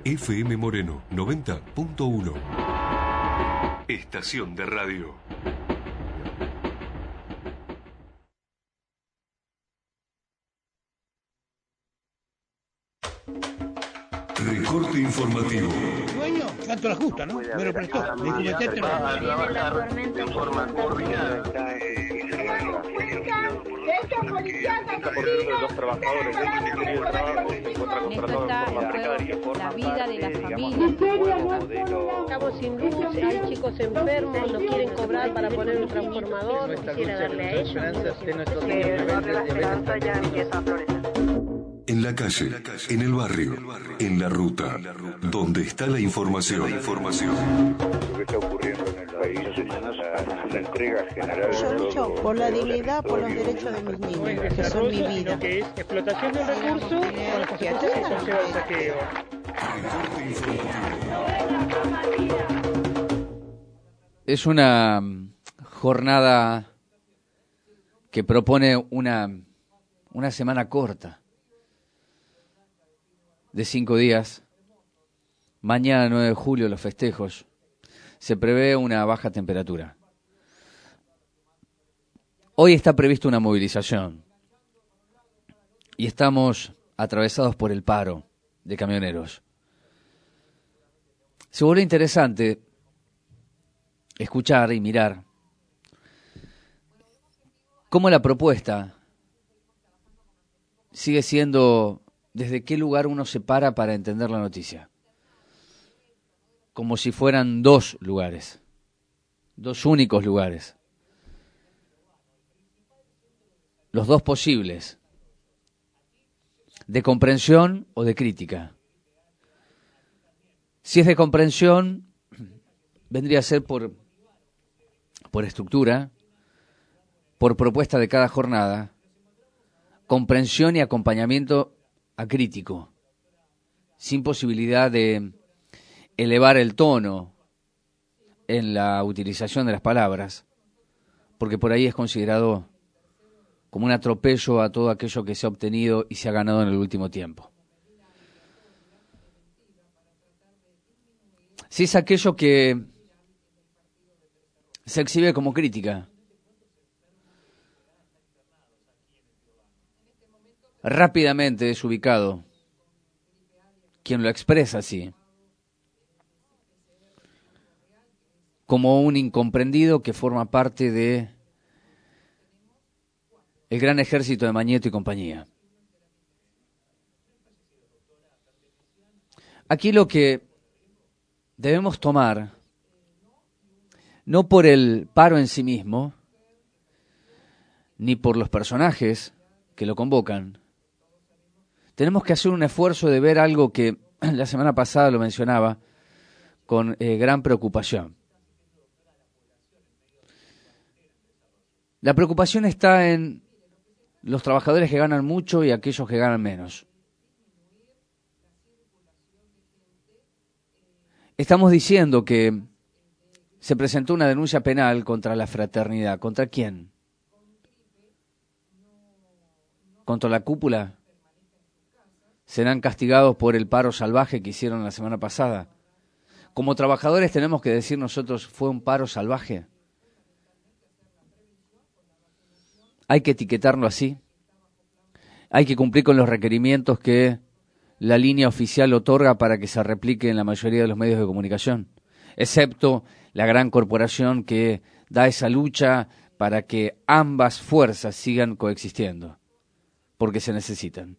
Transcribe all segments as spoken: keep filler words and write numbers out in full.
F M Moreno noventa punto uno. Estación de radio. Recorte informativo. Dueño, tanto la justa, ¿no? Me lo prestó. Me dijo, metete en forma coordinada. Los trabajadores del Ministerio del Trabajo se encuentran contratados de forma precaria. La vida de la familia. Estamos sin luz, hay chicos enfermos, no quieren cobrar para poner un transformador. Quisiera darle a ellos. En la calle, en el barrio, en la ruta, donde está la información. información. Lo que está ocurriendo en el país es la, la entrega general. Yo lucho por la dignidad, por los derechos de mis niños, que son mi vida. Que es explotación del recurso con las consecuencias que conlleva el saqueo. Es una jornada que propone una, una semana corta de cinco días. Mañana, nueve de julio, los festejos. Se prevé una baja temperatura. Hoy está prevista una movilización y estamos atravesados por el paro de camioneros. Se vuelve interesante escuchar y mirar cómo la propuesta sigue siendo desde qué lugar uno se para para entender la noticia. Como si fueran dos lugares, dos únicos lugares. Los dos posibles, de comprensión o de crítica. Si es de comprensión, vendría a ser por, por estructura, por propuesta de cada jornada, comprensión y acompañamiento acrítico, sin posibilidad de elevar el tono en la utilización de las palabras, porque por ahí es considerado como un atropello a todo aquello que se ha obtenido y se ha ganado en el último tiempo. Si es aquello que se exhibe como crítica, rápidamente es ubicado quien lo expresa así, como un incomprendido que forma parte de el gran ejército de Mañeto y compañía. Aquí lo que debemos tomar, no por el paro en sí mismo, ni por los personajes que lo convocan, tenemos que hacer un esfuerzo de ver algo que la semana pasada lo mencionaba con eh, gran preocupación. La preocupación está en los trabajadores que ganan mucho y aquellos que ganan menos. Estamos diciendo que se presentó una denuncia penal contra la fraternidad. ¿Contra quién? ¿Contra la cúpula? ¿Serán castigados por el paro salvaje que hicieron la semana pasada? Como trabajadores tenemos que decir nosotros, ¿fue un paro salvaje? Hay que etiquetarlo así. Hay que cumplir con los requerimientos que la línea oficial otorga para que se replique en la mayoría de los medios de comunicación, excepto la gran corporación que da esa lucha para que ambas fuerzas sigan coexistiendo, porque se necesitan.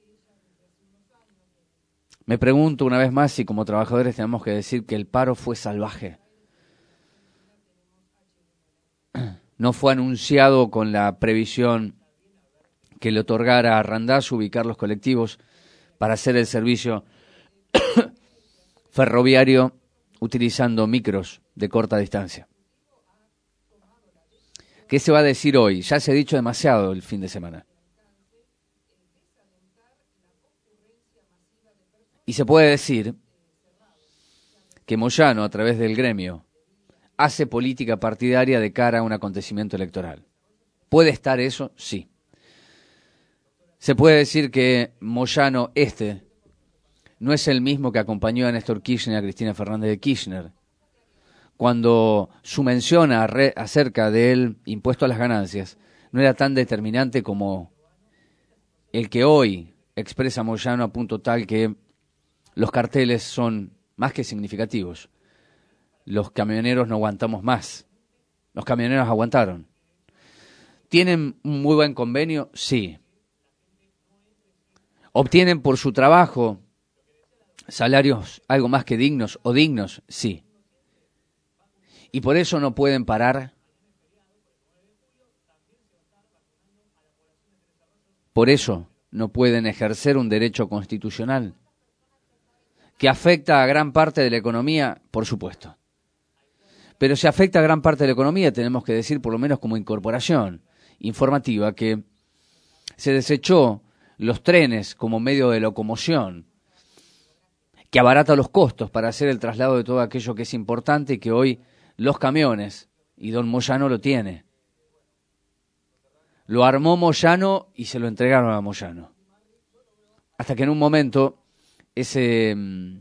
Me pregunto una vez más si como trabajadores tenemos que decir que el paro fue salvaje. No fue anunciado con la previsión que le otorgara a Randazzo ubicar los colectivos para hacer el servicio ferroviario utilizando micros de corta distancia. ¿Qué se va a decir hoy? Ya se ha dicho demasiado el fin de semana. Y se puede decir que Moyano, a través del gremio, hace política partidaria de cara a un acontecimiento electoral. ¿Puede estar eso? Sí. Se puede decir que Moyano este no es el mismo que acompañó a Néstor Kirchner y a Cristina Fernández de Kirchner. Cuando su mención a re, acerca del impuesto a las ganancias no era tan determinante como el que hoy expresa Moyano, a punto tal que los carteles son más que significativos. Los camioneros no aguantamos más. Los camioneros aguantaron. ¿Tienen un muy buen convenio? Sí. ¿Obtienen por su trabajo salarios algo más que dignos o dignos? Sí. ¿Y por eso no pueden parar? ¿Por eso no pueden ejercer un derecho constitucional que afecta a gran parte de la economía? Por supuesto. Pero si afecta a gran parte de la economía, tenemos que decir, por lo menos como incorporación informativa, que se desechó los trenes como medio de locomoción, que abarata los costos para hacer el traslado de todo aquello que es importante y que hoy los camiones, y don Moyano lo tiene. Lo armó Moyano y se lo entregaron a Moyano. Hasta que en un momento ese,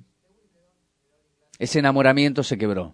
ese enamoramiento se quebró.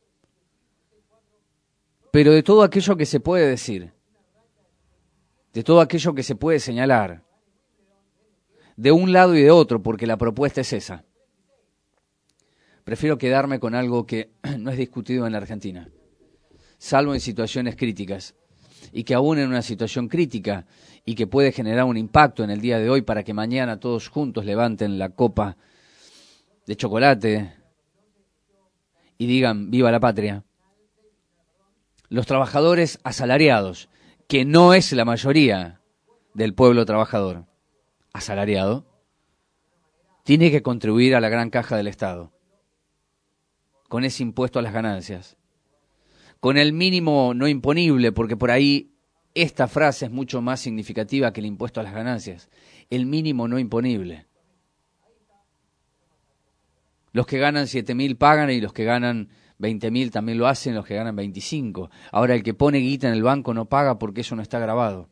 Pero de todo aquello que se puede decir, de todo aquello que se puede señalar, de un lado y de otro, porque la propuesta es esa, prefiero quedarme con algo que no es discutido en la Argentina, salvo en situaciones críticas, y que aún en una situación crítica, y que puede generar un impacto en el día de hoy para que mañana todos juntos levanten la copa de chocolate y digan ¡viva la patria! Los trabajadores asalariados, que no es la mayoría del pueblo trabajador asalariado, tiene que contribuir a la gran caja del Estado con ese impuesto a las ganancias, con el mínimo no imponible, porque por ahí esta frase es mucho más significativa que el impuesto a las ganancias, el mínimo no imponible. Los que ganan siete mil pagan y los que ganan veinte mil también lo hacen, los que ganan veinticinco. Ahora, el que pone guita en el banco no paga porque eso no está grabado.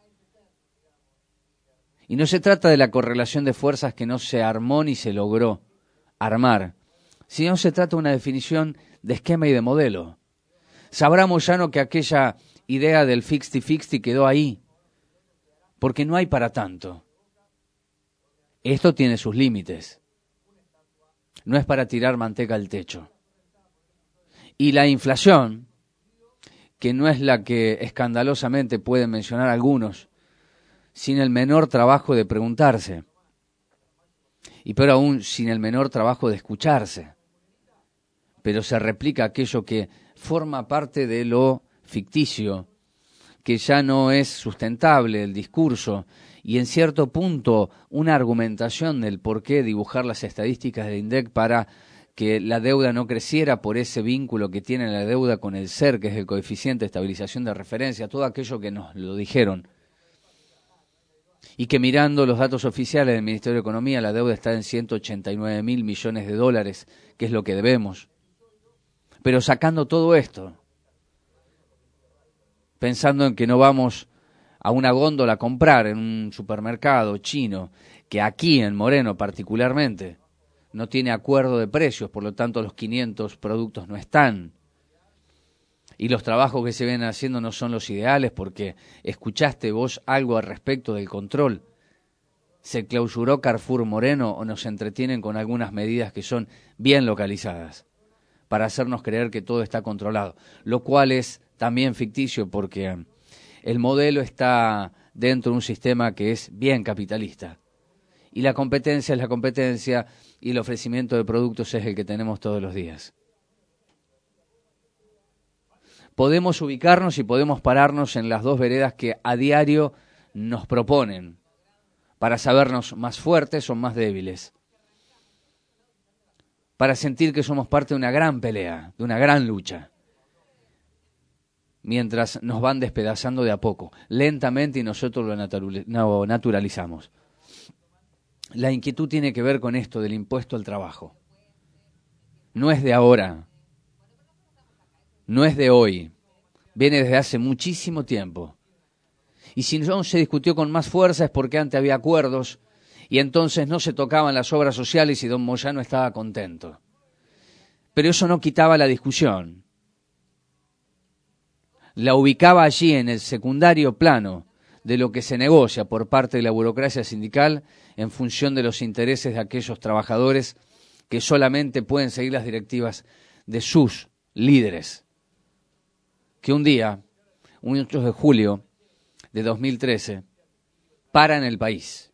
Y no se trata de la correlación de fuerzas que no se armó ni se logró armar, sino se trata de una definición de esquema y de modelo. Sabrá Moyano que aquella idea del sesenta-cincuenta quedó ahí, porque no hay para tanto. Esto tiene sus límites. No es para tirar manteca al techo. Y la inflación, que no es la que escandalosamente pueden mencionar algunos, sin el menor trabajo de preguntarse, y peor aún, sin el menor trabajo de escucharse, pero se replica aquello que forma parte de lo ficticio, que ya no es sustentable el discurso, y en cierto punto una argumentación del por qué dibujar las estadísticas del INDEC para que la deuda no creciera por ese vínculo que tiene la deuda con el S E R, que es el coeficiente de estabilización de referencia, todo aquello que nos lo dijeron. Y que mirando los datos oficiales del Ministerio de Economía, la deuda está en ciento ochenta y nueve mil millones de dólares, que es lo que debemos. Pero sacando todo esto, pensando en que no vamos a una góndola a comprar en un supermercado chino, que aquí en Moreno particularmente no tiene acuerdo de precios, por lo tanto los quinientos productos no están. Y los trabajos que se ven haciendo no son los ideales, porque escuchaste vos algo al respecto del control. ¿Se clausuró Carrefour Moreno o nos entretienen con algunas medidas que son bien localizadas para hacernos creer que todo está controlado? Lo cual es también ficticio, porque el modelo está dentro de un sistema que es bien capitalista. Y la competencia es la competencia y el ofrecimiento de productos es el que tenemos todos los días. Podemos ubicarnos y podemos pararnos en las dos veredas que a diario nos proponen para sabernos más fuertes o más débiles, para sentir que somos parte de una gran pelea, de una gran lucha, mientras nos van despedazando de a poco, lentamente, y nosotros lo naturalizamos. La inquietud tiene que ver con esto del impuesto al trabajo. No es de ahora, no es de hoy, viene desde hace muchísimo tiempo. Y si no se discutió con más fuerza es porque antes había acuerdos y entonces no se tocaban las obras sociales y don Moyano estaba contento. Pero eso no quitaba la discusión. La ubicaba allí en el secundario plano de lo que se negocia por parte de la burocracia sindical en función de los intereses de aquellos trabajadores que solamente pueden seguir las directivas de sus líderes. Que un día, un ocho de julio de dos mil trece, para en el país.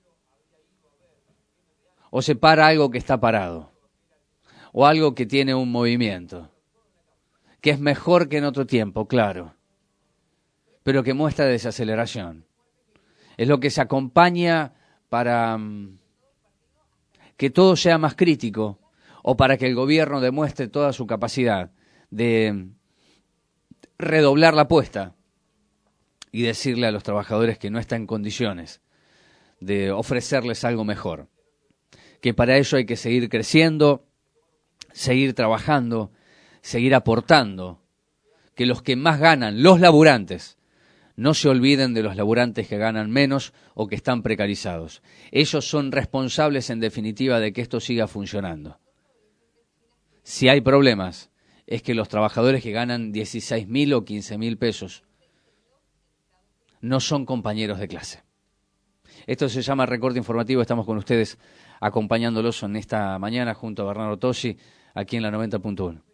O se para algo que está parado. O algo que tiene un movimiento. Que es mejor que en otro tiempo, claro. Pero que muestra desaceleración. Es lo que se acompaña para um, que todo sea más crítico o para que el gobierno demuestre toda su capacidad de redoblar la apuesta y decirle a los trabajadores que no está en condiciones de ofrecerles algo mejor. Que para ello hay que seguir creciendo, seguir trabajando, seguir aportando. Que los que más ganan, los laburantes, no se olviden de los laburantes que ganan menos o que están precarizados. Ellos son responsables, en definitiva, de que esto siga funcionando. Si hay problemas, es que los trabajadores que ganan dieciséis mil o quince mil pesos no son compañeros de clase. Esto se llama Recorte Informativo. Estamos con ustedes acompañándolos en esta mañana junto a Bernardo Tosi, aquí en la noventa punto uno.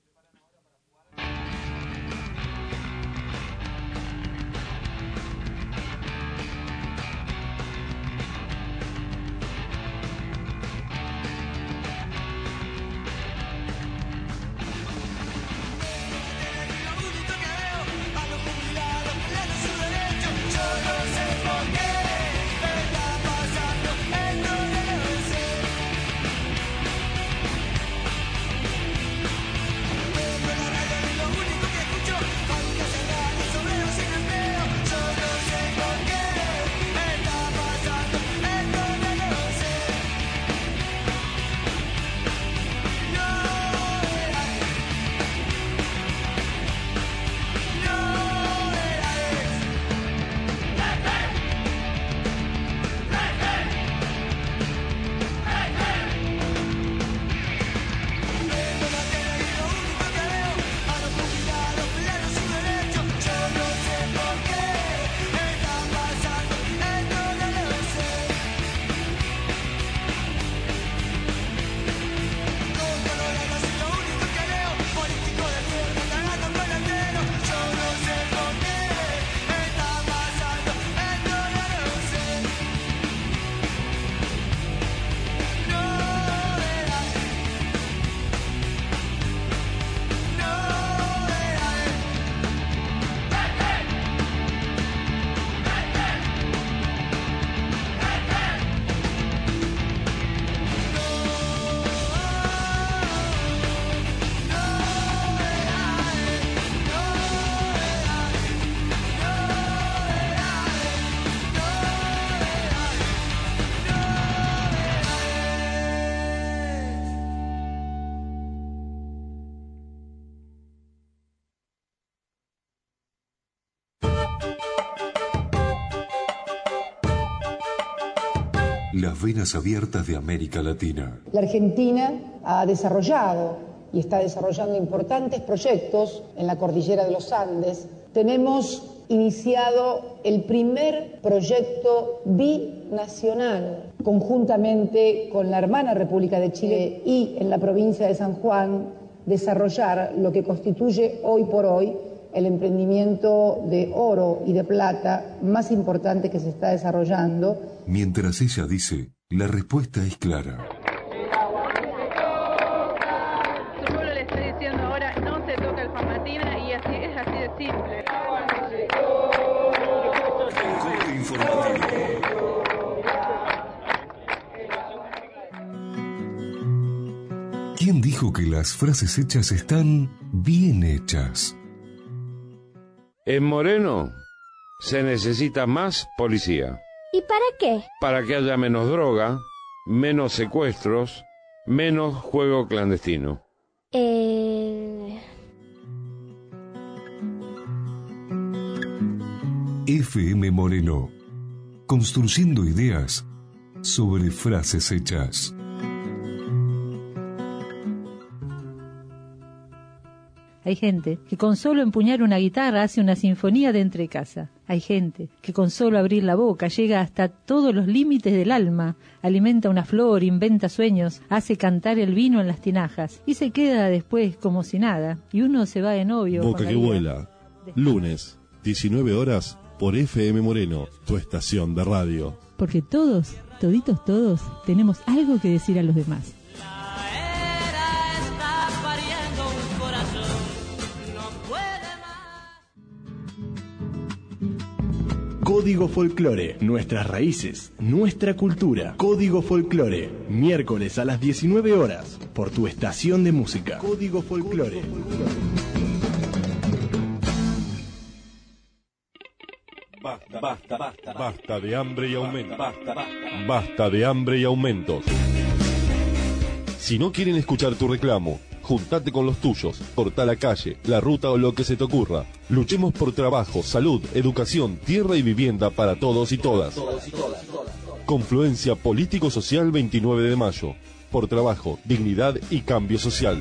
Las venas abiertas de América Latina. La Argentina ha desarrollado y está desarrollando importantes proyectos en la cordillera de los Andes. Tenemos iniciado el primer proyecto binacional conjuntamente con la hermana República de Chile y en la provincia de San Juan desarrollar lo que constituye hoy por hoy el emprendimiento de oro y de plata más importante que se está desarrollando. Mientras ella dice, la respuesta es clara. Su pueblo le está diciendo ahora, no se toca el Famatina y así es así de simple. Recorte informativo. ¿Quién dijo que las frases hechas están bien hechas? En Moreno se necesita más policía. ¿Y para qué? Para que haya menos droga, menos secuestros, menos juego clandestino. Eh... F M Moreno. Construyendo ideas sobre frases hechas. Hay gente que con solo empuñar una guitarra hace una sinfonía dentro de casa. Hay gente que con solo abrir la boca llega hasta todos los límites del alma, alimenta una flor, inventa sueños, hace cantar el vino en las tinajas y se queda después como si nada. Y uno se va de novio. Boca que vuela. Lunes, diecinueve horas, por F M Moreno, tu estación de radio. Porque todos, toditos todos, tenemos algo que decir a los demás. Código Folclore, nuestras raíces, nuestra cultura. Código Folclore, miércoles a las diecinueve horas, por tu estación de música. Código Folclore. Basta, basta, basta, basta de hambre y aumentos. Basta, basta, basta de hambre y aumentos. Si no quieren escuchar tu reclamo, juntate con los tuyos, cortá la calle, la ruta o lo que se te ocurra. Luchemos por trabajo, salud, educación, tierra y vivienda para todos y todas. Confluencia Político-Social veintinueve de mayo. Por trabajo, dignidad y cambio social.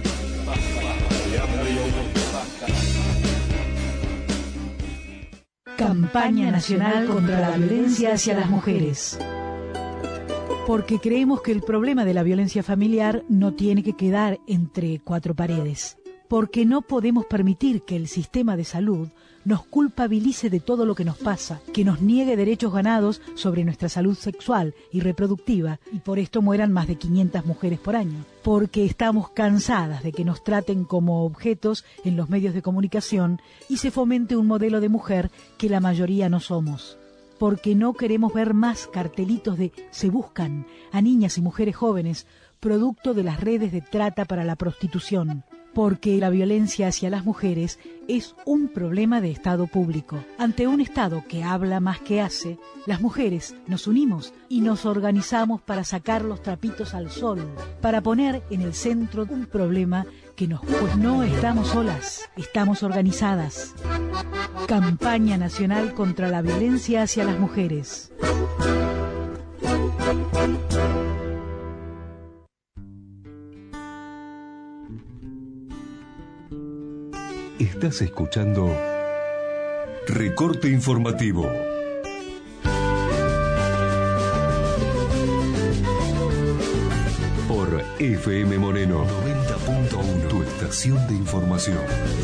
Campaña Nacional contra la Violencia hacia las Mujeres. Porque creemos que el problema de la violencia familiar no tiene que quedar entre cuatro paredes. Porque no podemos permitir que el sistema de salud nos culpabilice de todo lo que nos pasa, que nos niegue derechos ganados sobre nuestra salud sexual y reproductiva, y por esto mueran más de quinientas mujeres por año. Porque estamos cansadas de que nos traten como objetos en los medios de comunicación y se fomente un modelo de mujer que la mayoría no somos. Porque no queremos ver más cartelitos de se buscan a niñas y mujeres jóvenes, producto de las redes de trata para la prostitución. Porque la violencia hacia las mujeres es un problema de Estado público. Ante un Estado que habla más que hace, las mujeres nos unimos y nos organizamos para sacar los trapitos al sol, para poner en el centro un problema que nos... Pues no estamos solas, estamos organizadas. Campaña Nacional contra la Violencia hacia las Mujeres. Estás escuchando Recorte Informativo. Por F M Moreno noventa punto uno, tu estación de información.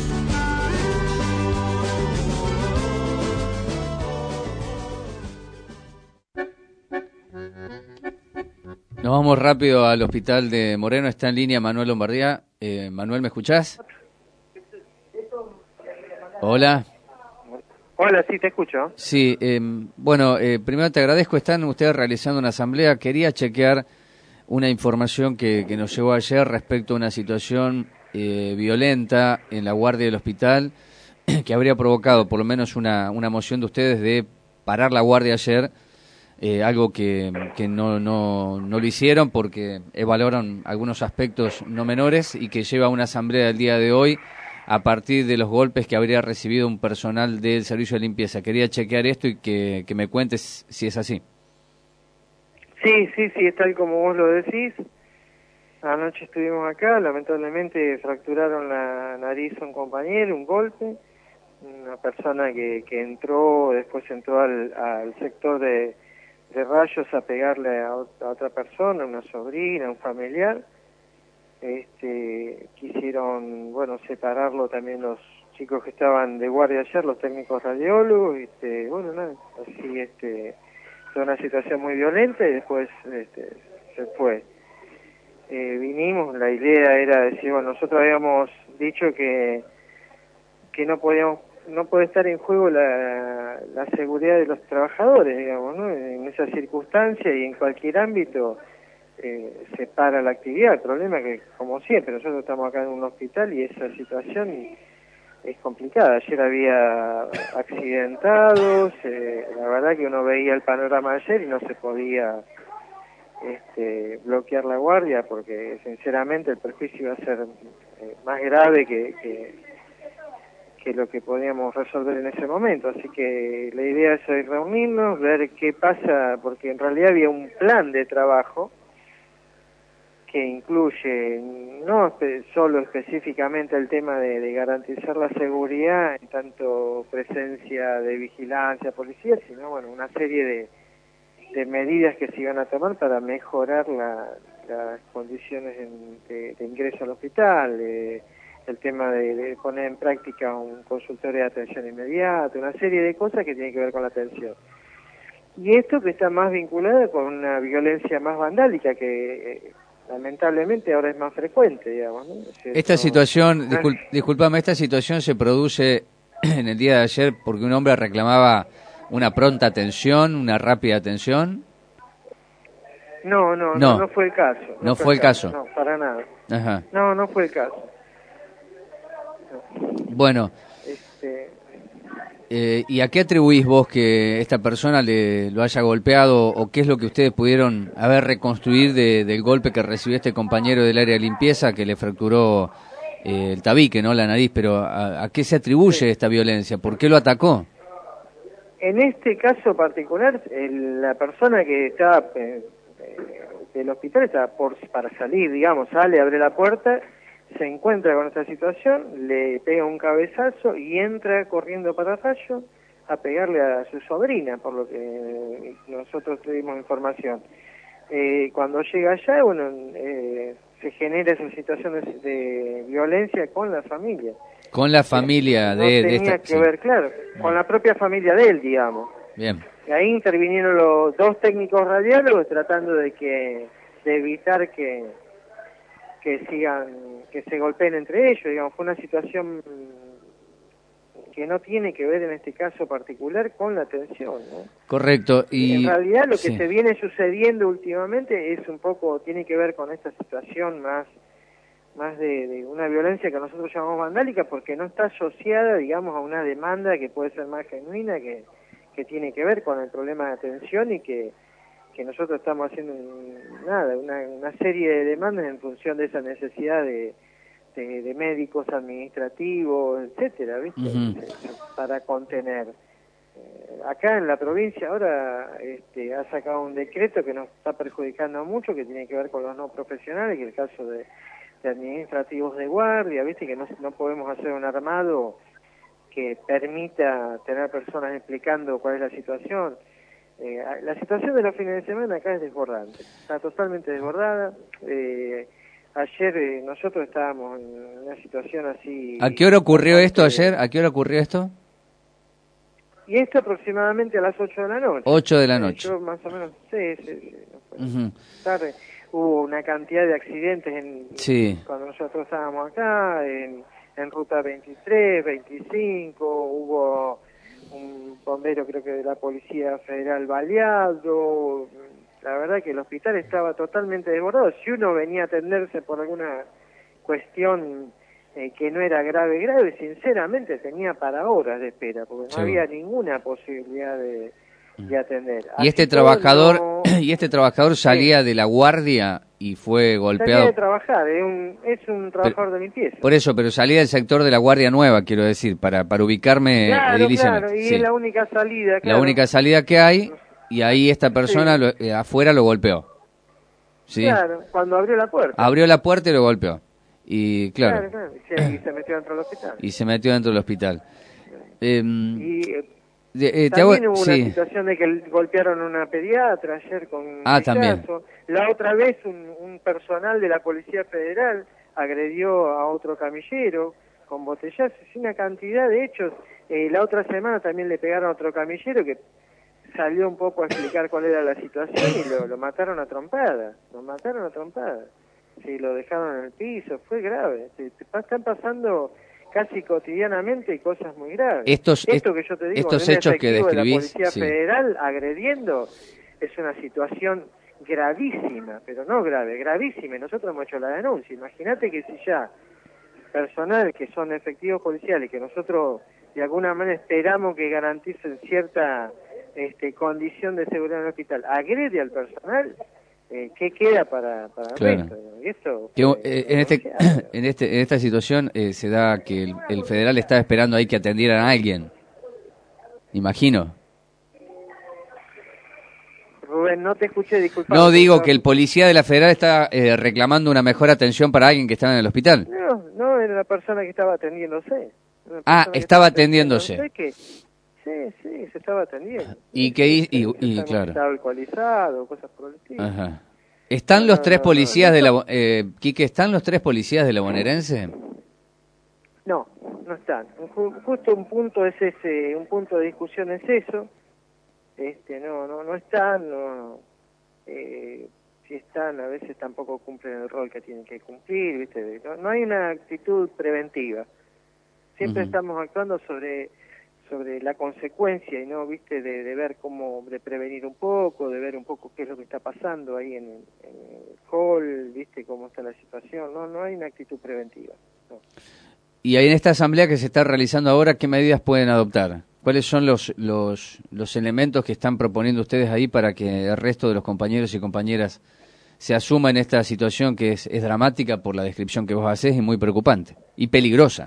Nos vamos rápido al hospital de Moreno. Está en línea Manuel Lombardía. Eh, Manuel, ¿me escuchás? Hola. Hola, sí, te escucho. Sí, eh, bueno, eh, primero te agradezco. Están ustedes realizando una asamblea. Quería chequear una información que, que nos llegó ayer respecto a una situación eh, violenta en la guardia del hospital que habría provocado por lo menos una, una moción de ustedes de parar la guardia ayer, eh, algo que, que no, no, no lo hicieron porque evaluaron algunos aspectos no menores y que lleva a una asamblea del día de hoy a partir de los golpes que habría recibido un personal del servicio de limpieza. Quería chequear esto y que, que me cuentes si es así. Sí, sí, sí, es tal como vos lo decís. Anoche estuvimos acá, lamentablemente fracturaron la nariz a un compañero, un golpe. Una persona que, que entró, después entró al, al sector de, de rayos a pegarle a, a otra persona, una sobrina, un familiar. Este, quisieron, bueno, separarlo también los chicos que estaban de guardia ayer, los técnicos radiólogos, este, bueno, nada, así, este, fue una situación muy violenta y después, este, se fue. Eh, vinimos, la idea era decir, bueno, nosotros habíamos dicho que, que no podíamos, no puede estar en juego la, la seguridad de los trabajadores, digamos, ¿no? En esa circunstancia y en cualquier ámbito, Eh, se para la actividad. El problema es que, como siempre, nosotros estamos acá en un hospital y esa situación es complicada. Ayer había accidentados, eh, la verdad que uno veía el panorama ayer y no se podía este, bloquear la guardia porque, sinceramente, el perjuicio iba a ser eh, más grave que, que, que lo que podíamos resolver en ese momento. Así que la idea es hoy reunirnos, ver qué pasa, porque en realidad había un plan de trabajo que incluye no espe- solo específicamente el tema de, de garantizar la seguridad en tanto presencia de vigilancia, policía, sino bueno, una serie de, de medidas que se iban a tomar para mejorar la, las condiciones en- de, de ingreso al hospital, eh, el tema de, de poner en práctica un consultorio de atención inmediata, una serie de cosas que tienen que ver con la atención. Y esto que está más vinculado con una violencia más vandálica que eh, lamentablemente ahora es más frecuente, digamos, ¿no? Es decir, Esta no- situación, discul disculpame, esta situación se produce en el día de ayer porque un hombre reclamaba una pronta atención, una rápida atención. No, no, no, No. no fue el caso. No fue el caso. No, para nada. Ajá. No, no fue el caso. Bueno, Este, eh, ¿y a qué atribuís vos que esta persona le lo haya golpeado o qué es lo que ustedes pudieron a ver reconstruir de, del golpe que recibió este compañero del área de limpieza que le fracturó eh, el tabique, ¿no? La nariz, pero ¿a, a qué se atribuye esta violencia? ¿Por qué lo atacó? en este caso particular, el- la persona que estaba eh, eh, del hospital estaba por, para salir, digamos, sale, abre la puerta, se encuentra con esta situación, le pega un cabezazo y entra corriendo para Rayo a pegarle a su sobrina, por lo que nosotros tuvimos información. Eh, cuando llega allá, bueno, eh, se genera esa situación de, de violencia con la familia. Con la familia No de, de tenía esta... que sí. ver, claro, con la propia familia de él, digamos. Bien. Y ahí intervinieron los dos técnicos radiólogos tratando de que de evitar que que sigan, que se golpeen entre ellos, digamos. Fue una situación que no tiene que ver en este caso particular con la atención, ¿no? Correcto. Y En realidad lo que sí. se viene sucediendo últimamente es un poco, tiene que ver con esta situación más más de, de una violencia que nosotros llamamos vandálica, porque no está asociada, digamos, a una demanda que puede ser más genuina, que, que tiene que ver con el problema de atención y que, que nosotros estamos haciendo un- nada, una, una serie de demandas en función de esa necesidad de, de, de médicos administrativos, etcétera, ¿viste? Ujú. Para contener. Eh, acá en la provincia ahora este, ha sacado un decreto que nos está perjudicando mucho, que tiene que ver con los no profesionales, que es el caso de, de administrativos de guardia, viste que no, no podemos hacer un armado que permita tener personas explicando cuál es la situación. Eh, la situación de los fines de semana acá es desbordante, está totalmente desbordada. Eh, ayer eh, nosotros estábamos en una situación así... ¿A qué hora ocurrió esto bastante- ayer? ¿A qué hora ocurrió esto? Y esto aproximadamente a las ocho de la noche. Ocho de la Eh, noche. yo más o menos, sí, sí, sí, no fue Ujú. tarde. Hubo una cantidad de accidentes en, Sí. cuando nosotros estábamos acá, en, en ruta veintitrés, veinticinco, hubo un bombero creo que de la Policía Federal baleado. La verdad que el hospital estaba totalmente desbordado. Si uno venía a atenderse por alguna cuestión eh, que no era grave, grave, sinceramente tenía para horas de espera, porque no Sí. había ninguna posibilidad de, de atender. Y este Así todo, trabajador no- y este trabajador salía de la guardia y fue salía golpeado. de trabajar, es un, es un trabajador de limpieza. Por eso, pero salía del sector de la Guardia Nueva, quiero decir, para para ubicarme Claro, ediliciamente. claro, y Sí. es la única salida, La claro. única salida que hay y ahí esta persona Sí. lo- eh, afuera lo golpeó. ¿Sí? Claro, cuando abrió la puerta. Abrió la puerta y lo golpeó. Y claro, Claro, claro, y se, y se metió dentro del hospital. y se metió dentro del hospital. Em, Y eh, de- eh, te hago- también hubo una sí. situación de que l- golpearon a una pediatra ayer con un Ah, también. flechazo. La otra vez un, un personal de la Policía Federal agredió a otro camillero con botellazos. Es una cantidad de hechos. Eh, la otra semana también le pegaron a otro camillero que salió un poco a explicar cuál era la situación y lo, lo mataron a trompada. Lo mataron a trompada. Sí, lo dejaron en el piso. Fue grave. Se- se pa- están pasando casi cotidianamente cosas muy graves. Estos- Esto que yo te digo, estos de un hechos que efectivo de describís, la Policía sí. Federal agrediendo es una situación gravísima, pero no grave, gravísima. Y nosotros hemos hecho la denuncia. Imagínate que si ya personal que son efectivos policiales, que nosotros de alguna manera esperamos que garanticen cierta este, condición de seguridad en el hospital, agrede al personal, eh, ¿qué queda para, para el Claro. resto? y esto Que, eh, en, este, en, este, en esta situación eh, se da que el, el federal estaba esperando ahí que atendieran a alguien. Imagino. Rubén, no te escuché, disculpa. No, digo que el policía de la federal está eh, reclamando una mejor atención para alguien que estaba en el hospital. No, no, era la persona que estaba atendiéndose. Ah, estaba atendiéndose. Que, sí, sí, se estaba atendiendo. Y que, y, y, y claro. Estaba alcoholizado, cosas por el estilo. Ajá. ¿Están los tres policías de la... Eh, Quique, ¿están los tres policías de la bonaerense? No, no están. Justo un punto es ese, un punto de discusión es eso. Este, no, no, no están, no, eh, si están a veces tampoco cumplen el rol que tienen que cumplir, ¿viste? No, no hay una actitud preventiva. Siempre uh-huh. estamos actuando sobre sobre la consecuencia y no, ¿viste? De, de ver cómo, de prevenir un poco, de ver un poco qué es lo que está pasando ahí en, en el hall, ¿viste? Cómo está la situación. No, no hay una actitud preventiva. No. Y ahí en esta asamblea que se está realizando ahora, ¿qué medidas pueden adoptar? ¿Cuáles son los, los, los elementos que están proponiendo ustedes ahí para que el resto de los compañeros y compañeras se asuma en esta situación que es, es dramática por la descripción que vos hacés y muy preocupante y peligrosa?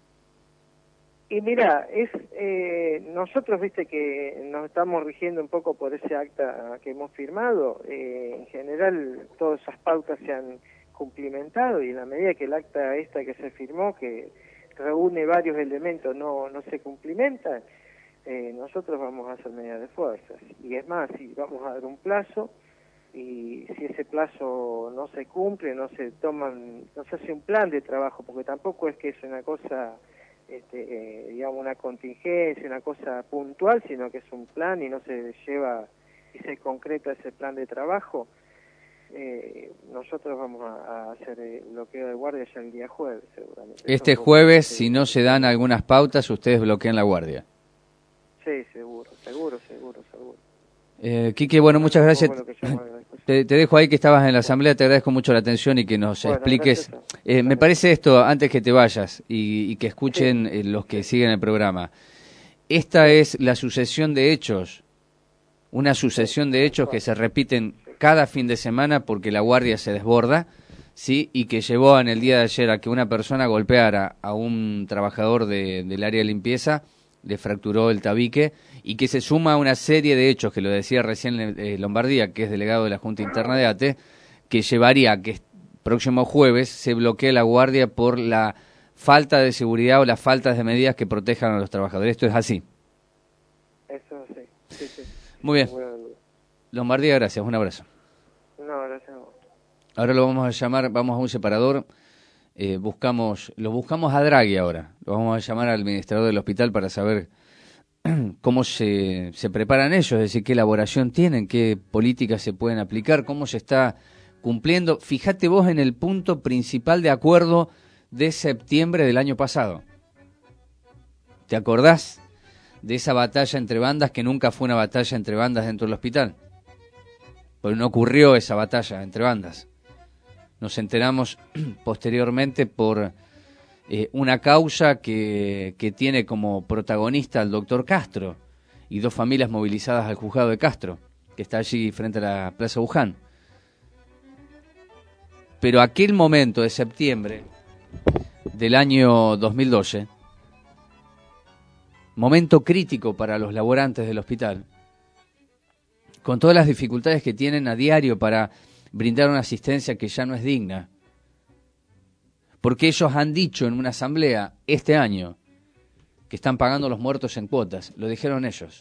Y mira, es eh, nosotros, viste, que nos estamos rigiendo un poco por ese acta que hemos firmado. Eh, en general, todas esas pautas se han cumplimentado y en la medida que el acta esta que se firmó, que reúne varios elementos, no no se cumplimenta, eh, nosotros vamos a hacer medidas de fuerzas. Y es más, si vamos a dar un plazo y si ese plazo no se cumple, no se toman, no se hace un plan de trabajo, porque tampoco es que es una cosa, este, eh, digamos, una contingencia, una cosa puntual, sino que es un plan y no se lleva y se concreta ese plan de trabajo. Eh, nosotros vamos a, a hacer el bloqueo de guardia ya el día jueves, seguramente. Este jueves, si no se dan algunas pautas, ustedes bloquean la guardia. Sí, seguro, seguro, seguro, seguro. Eh, Quique, bueno, muchas gracias. Te, te dejo ahí que estabas en la asamblea, te agradezco mucho la atención y que nos bueno, expliques. Eh, me parece esto, antes que te vayas y, y que escuchen sí. eh, los que siguen el programa. Esta es la sucesión de hechos, una sucesión de hechos que se repiten cada fin de semana porque la guardia se desborda, sí, y que llevó en el día de ayer a que una persona golpeara a un trabajador de, del área de limpieza, le fracturó el tabique, y que se suma a una serie de hechos, que lo decía recién eh, Lombardía, que es delegado de la Junta Interna de ATE, que llevaría a que el próximo jueves se bloquee la guardia por la falta de seguridad o las faltas de medidas que protejan a los trabajadores. Esto es así. Eso sí, sí, sí. Muy bien. Lombardía, gracias, un abrazo. No, gracias a vos. Ahora lo vamos a llamar, vamos a un separador, eh, buscamos, lo buscamos a Draghi ahora, lo vamos a llamar al administrador del hospital para saber cómo se, se preparan ellos, es decir, qué elaboración tienen, qué políticas se pueden aplicar, cómo se está cumpliendo. Fíjate vos en el punto principal de acuerdo de septiembre del año pasado. ¿Te acordás de esa batalla entre bandas que nunca fue una batalla entre bandas dentro del hospital? Porque no ocurrió esa batalla entre bandas. Nos enteramos posteriormente por eh, una causa que, que tiene como protagonista al doctor Castro y dos familias movilizadas al juzgado de Castro, que está allí frente a la Plaza Buján. Pero aquel momento de septiembre del año dos mil doce, momento crítico para los laborantes del hospital, con todas las dificultades que tienen a diario para brindar una asistencia que ya no es digna. Porque ellos han dicho en una asamblea este año que están pagando los muertos en cuotas. Lo dijeron ellos.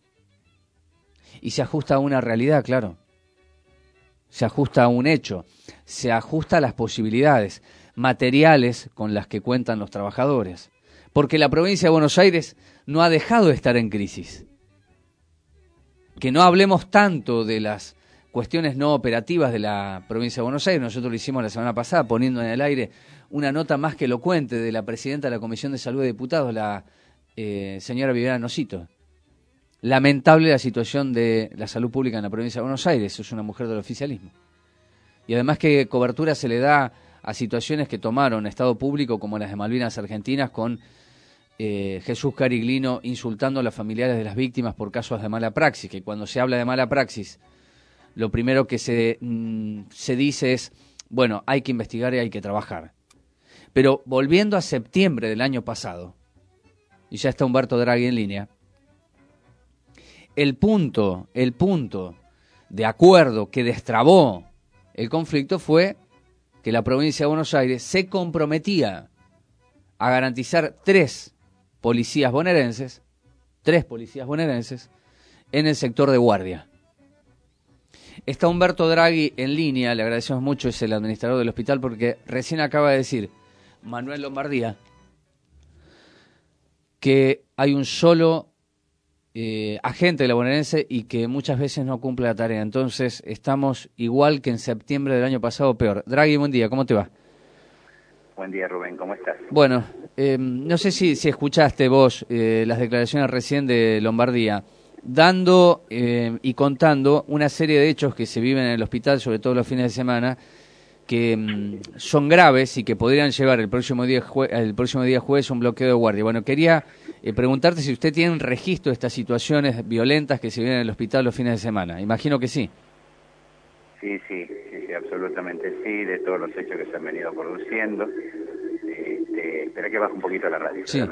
Y se ajusta a una realidad, claro. Se ajusta a un hecho. Se ajusta a las posibilidades materiales con las que cuentan los trabajadores. Porque la provincia de Buenos Aires no ha dejado de estar en crisis. Que no hablemos tanto de las cuestiones no operativas de la provincia de Buenos Aires. Nosotros lo hicimos la semana pasada poniendo en el aire una nota más que elocuente de la presidenta de la Comisión de Salud de Diputados, la eh, señora Viviana Nosito. Lamentable la situación de la salud pública en la provincia de Buenos Aires, es una mujer del oficialismo. Y además que cobertura se le da a situaciones que tomaron Estado público como las de Malvinas Argentinas con Eh, Jesús Cariglino insultando a los familiares de las víctimas por casos de mala praxis, que cuando se habla de mala praxis, lo primero que se, mm, se dice es bueno, hay que investigar y hay que trabajar. Pero volviendo a septiembre del año pasado, y ya está Humberto Draghi en línea, el punto, el punto de acuerdo que destrabó el conflicto fue que la provincia de Buenos Aires se comprometía a garantizar tres policías bonaerenses, tres policías bonaerenses en el sector de guardia. Está Humberto Draghi en línea, le agradecemos mucho, es el administrador del hospital, porque recién acaba de decir Manuel Lombardía que hay un solo eh, agente de la bonaerense y que muchas veces no cumple la tarea. Entonces estamos igual que en septiembre del año pasado, peor. Draghi, buen día, ¿cómo te va? Buen día, Rubén, ¿cómo estás? Bueno, eh, no sé si, si escuchaste vos eh, las declaraciones recién de Lombardía, dando eh, y contando una serie de hechos que se viven en el hospital, sobre todo los fines de semana, que mm, son graves y que podrían llevar el próximo día jue el próximo día jueves un bloqueo de guardia. Bueno, quería eh, preguntarte si usted tiene un registro de estas situaciones violentas que se viven en el hospital los fines de semana. Imagino que sí. Sí, sí, sí, sí, absolutamente sí, de todos los hechos que se han venido produciendo. Este, espera que baje un poquito la radio. Sí.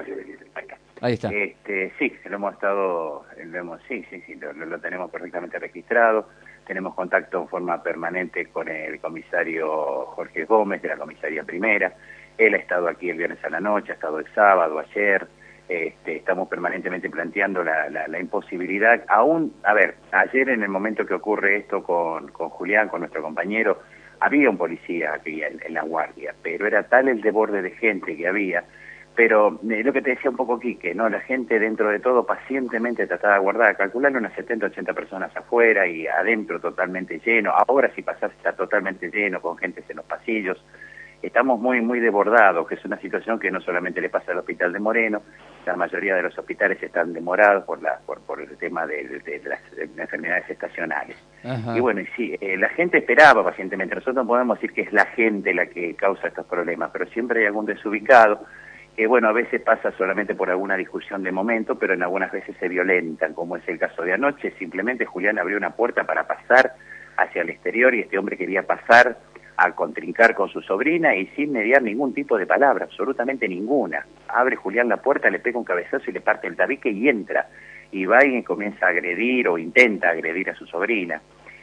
Ahí está. Este, sí, lo hemos estado, lo hemos, sí, sí, sí, lo, lo tenemos perfectamente registrado. Tenemos contacto en forma permanente con el comisario Jorge Gómez de la comisaría primera. Él ha estado aquí el viernes a la noche, ha estado el sábado, ayer. Este, estamos permanentemente planteando la, la, la imposibilidad. Aún, a ver, ayer en el momento que ocurre esto con, con Julián, con nuestro compañero, había un policía aquí en, en la guardia, pero era tal el desborde de gente que había. Pero eh, lo que te decía un poco Quique, ¿no? La gente dentro de todo pacientemente trataba de guardar, calcularle unas setenta, ochenta personas afuera y adentro totalmente lleno. Ahora si pasás está totalmente lleno, con gente en los pasillos. Estamos muy, muy desbordados, que es una situación que no solamente le pasa al hospital de Moreno, la mayoría de los hospitales están demorados por la por, por el tema de, de, de las de enfermedades estacionales. Ajá. Y bueno, y sí, eh, la gente esperaba pacientemente. Nosotros no podemos decir que es la gente la que causa estos problemas, pero siempre hay algún desubicado que, bueno, a veces pasa solamente por alguna discusión de momento, pero en algunas veces se violentan, como es el caso de anoche. Simplemente Julián abrió una puerta para pasar hacia el exterior y este hombre quería pasar a contrincar con su sobrina y sin mediar ningún tipo de palabra, absolutamente ninguna. Abre Julián la puerta, le pega un cabezazo y le parte el tabique y entra. Y va y comienza a agredir o intenta agredir a su sobrina.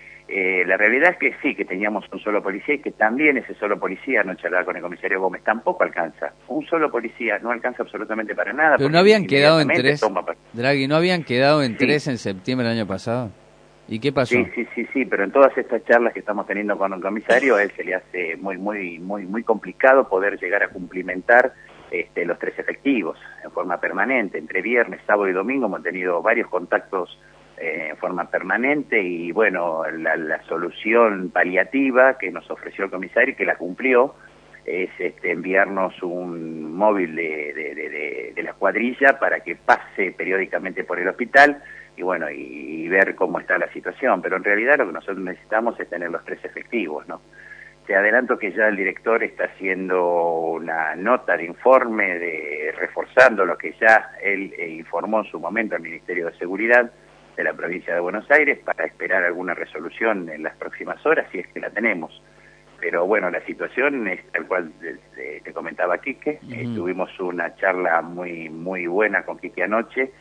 Eh, la realidad es que sí, que teníamos un solo policía y que también ese solo policía, anoche hablaba con el comisario Gómez, tampoco alcanza. Un solo policía no alcanza absolutamente para nada. Pero no habían quedado en tres, toma... Draghi, ¿no habían quedado en sí. tres en septiembre del año pasado? ¿Y qué pasó? Sí, sí, sí, sí, pero en todas estas charlas que estamos teniendo con el comisario, a él se le hace muy, muy, muy, muy complicado poder llegar a cumplimentar este, los tres efectivos en forma permanente. Entre viernes, sábado y domingo hemos tenido varios contactos eh, en forma permanente y, bueno, la, la solución paliativa que nos ofreció el comisario y que la cumplió es este, enviarnos un móvil de, de, de, de, de la cuadrilla para que pase periódicamente por el hospital y bueno, y, y ver cómo está la situación, pero en realidad lo que nosotros necesitamos es tener los tres efectivos, ¿no? Te adelanto que ya el director está haciendo una nota de informe, de reforzando lo que ya él eh, informó en su momento al Ministerio de Seguridad de la provincia de Buenos Aires para esperar alguna resolución en las próximas horas, si es que la tenemos. Pero bueno, la situación es tal cual te, te comentaba Quique, uh-huh. eh, tuvimos una charla muy, muy buena con Quique anoche,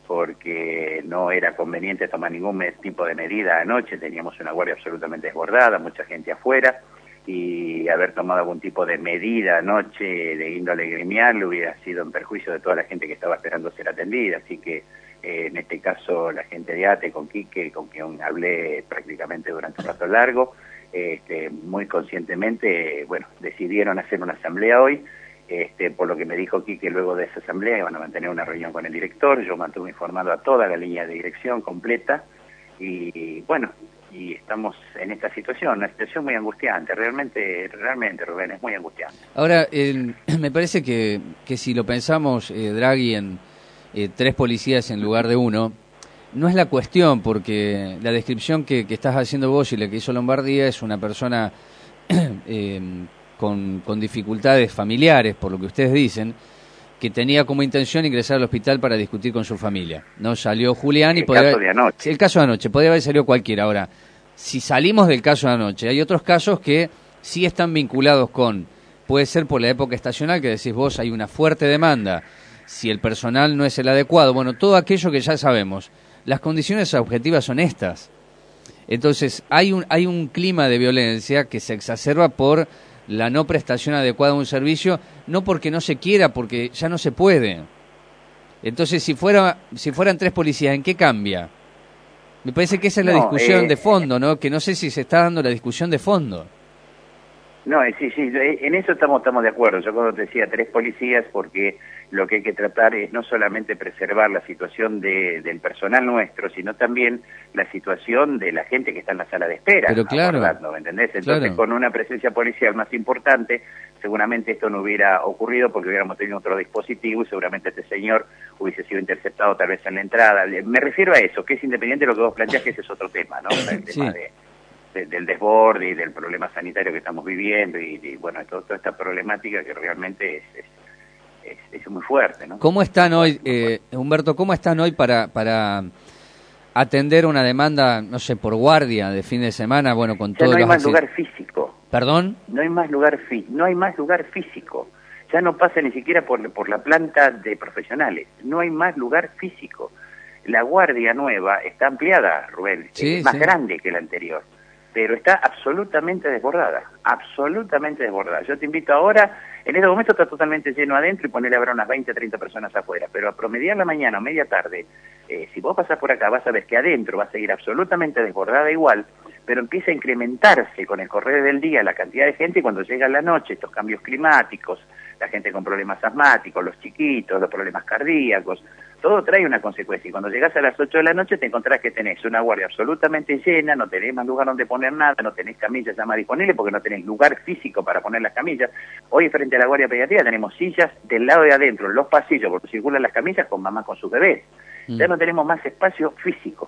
porque no era conveniente tomar ningún tipo de medida anoche, teníamos una guardia absolutamente desbordada, mucha gente afuera, y haber tomado algún tipo de medida anoche de índole gremial hubiera sido en perjuicio de toda la gente que estaba esperando ser atendida, así que eh, en este caso la gente de ATE con Quique, con quien hablé prácticamente durante un rato largo, este, muy conscientemente, bueno, decidieron hacer una asamblea hoy. Este, por lo que me dijo Quique luego de esa asamblea iban a mantener una reunión con el director, yo mantuve informado a toda la línea de dirección completa y bueno, y estamos en esta situación, una situación muy angustiante, realmente, realmente Rubén, es muy angustiante. Ahora, eh, me parece que, que si lo pensamos, eh, Draghi, en eh, tres policías en lugar de uno, no es la cuestión, porque la descripción que, que estás haciendo vos y la que hizo Lombardía es una persona eh, Con, con dificultades familiares, por lo que ustedes dicen, que tenía como intención ingresar al hospital para discutir con su familia. No salió Julián y el podía caso haber, de anoche. El caso de anoche, podría haber salido cualquiera. Ahora, si salimos del caso de anoche, hay otros casos que sí están vinculados con, puede ser por la época estacional que decís vos, hay una fuerte demanda, si el personal no es el adecuado, bueno, todo aquello que ya sabemos. Las condiciones objetivas son estas. Entonces, hay un, hay un clima de violencia que se exacerba por la no prestación adecuada de un servicio, no porque no se quiera, porque ya no se puede. Entonces, si fuera si fueran tres policías, ¿en qué cambia? Me parece que esa es la No, discusión eh, de fondo, ¿no? Que no sé si se está dando la discusión de fondo. No, eh, sí, sí, eh, en eso estamos estamos de acuerdo. Yo cuando te decía tres policías, porque lo que hay que tratar es no solamente preservar la situación de, del personal nuestro, sino también la situación de la gente que está en la sala de espera. Pero claro, ¿me entendés? Entonces, claro. con una presencia policial más importante, seguramente esto no hubiera ocurrido porque hubiéramos tenido otro dispositivo y seguramente este señor hubiese sido interceptado tal vez en la entrada. Me refiero a eso, que es independiente de lo que vos planteás, que ese es otro tema, ¿no? El Sí. tema de... De, del desborde y del problema sanitario que estamos viviendo y, y bueno, todo, toda esta problemática que realmente es, es, es, es muy fuerte, ¿no? ¿Cómo están hoy, eh, Humberto, cómo están hoy para, para atender una demanda, no sé, por guardia de fin de semana, bueno, con ya todos no hay los más accidentes? lugar físico. ¿Perdón? No hay más lugar fí no hay más lugar físico. Ya no pasa ni siquiera por, por la planta de profesionales. No hay más lugar físico. La guardia nueva está ampliada, Rubén, Sí, es más sí. grande que la anterior, pero está absolutamente desbordada, absolutamente desbordada. Yo te invito ahora, en este momento está totalmente lleno adentro y ponerle habrá unas veinte, treinta personas afuera, pero a promediar la mañana o media tarde, eh, si vos pasás por acá vas a ver que adentro va a seguir absolutamente desbordada igual, pero empieza a incrementarse con el correr del día la cantidad de gente y cuando llega la noche, estos cambios climáticos, la gente con problemas asmáticos, los chiquitos, los problemas cardíacos, todo trae una consecuencia. Y cuando llegás a las ocho de la noche te encontrás que tenés una guardia absolutamente llena, no tenés más lugar donde poner nada, no tenés camillas ya más disponibles porque no tenés lugar físico para poner las camillas. Hoy frente a la guardia pediátrica tenemos sillas del lado de adentro, en los pasillos, porque circulan las camillas con mamás con sus bebés. Mm. Ya no tenemos más espacio físico.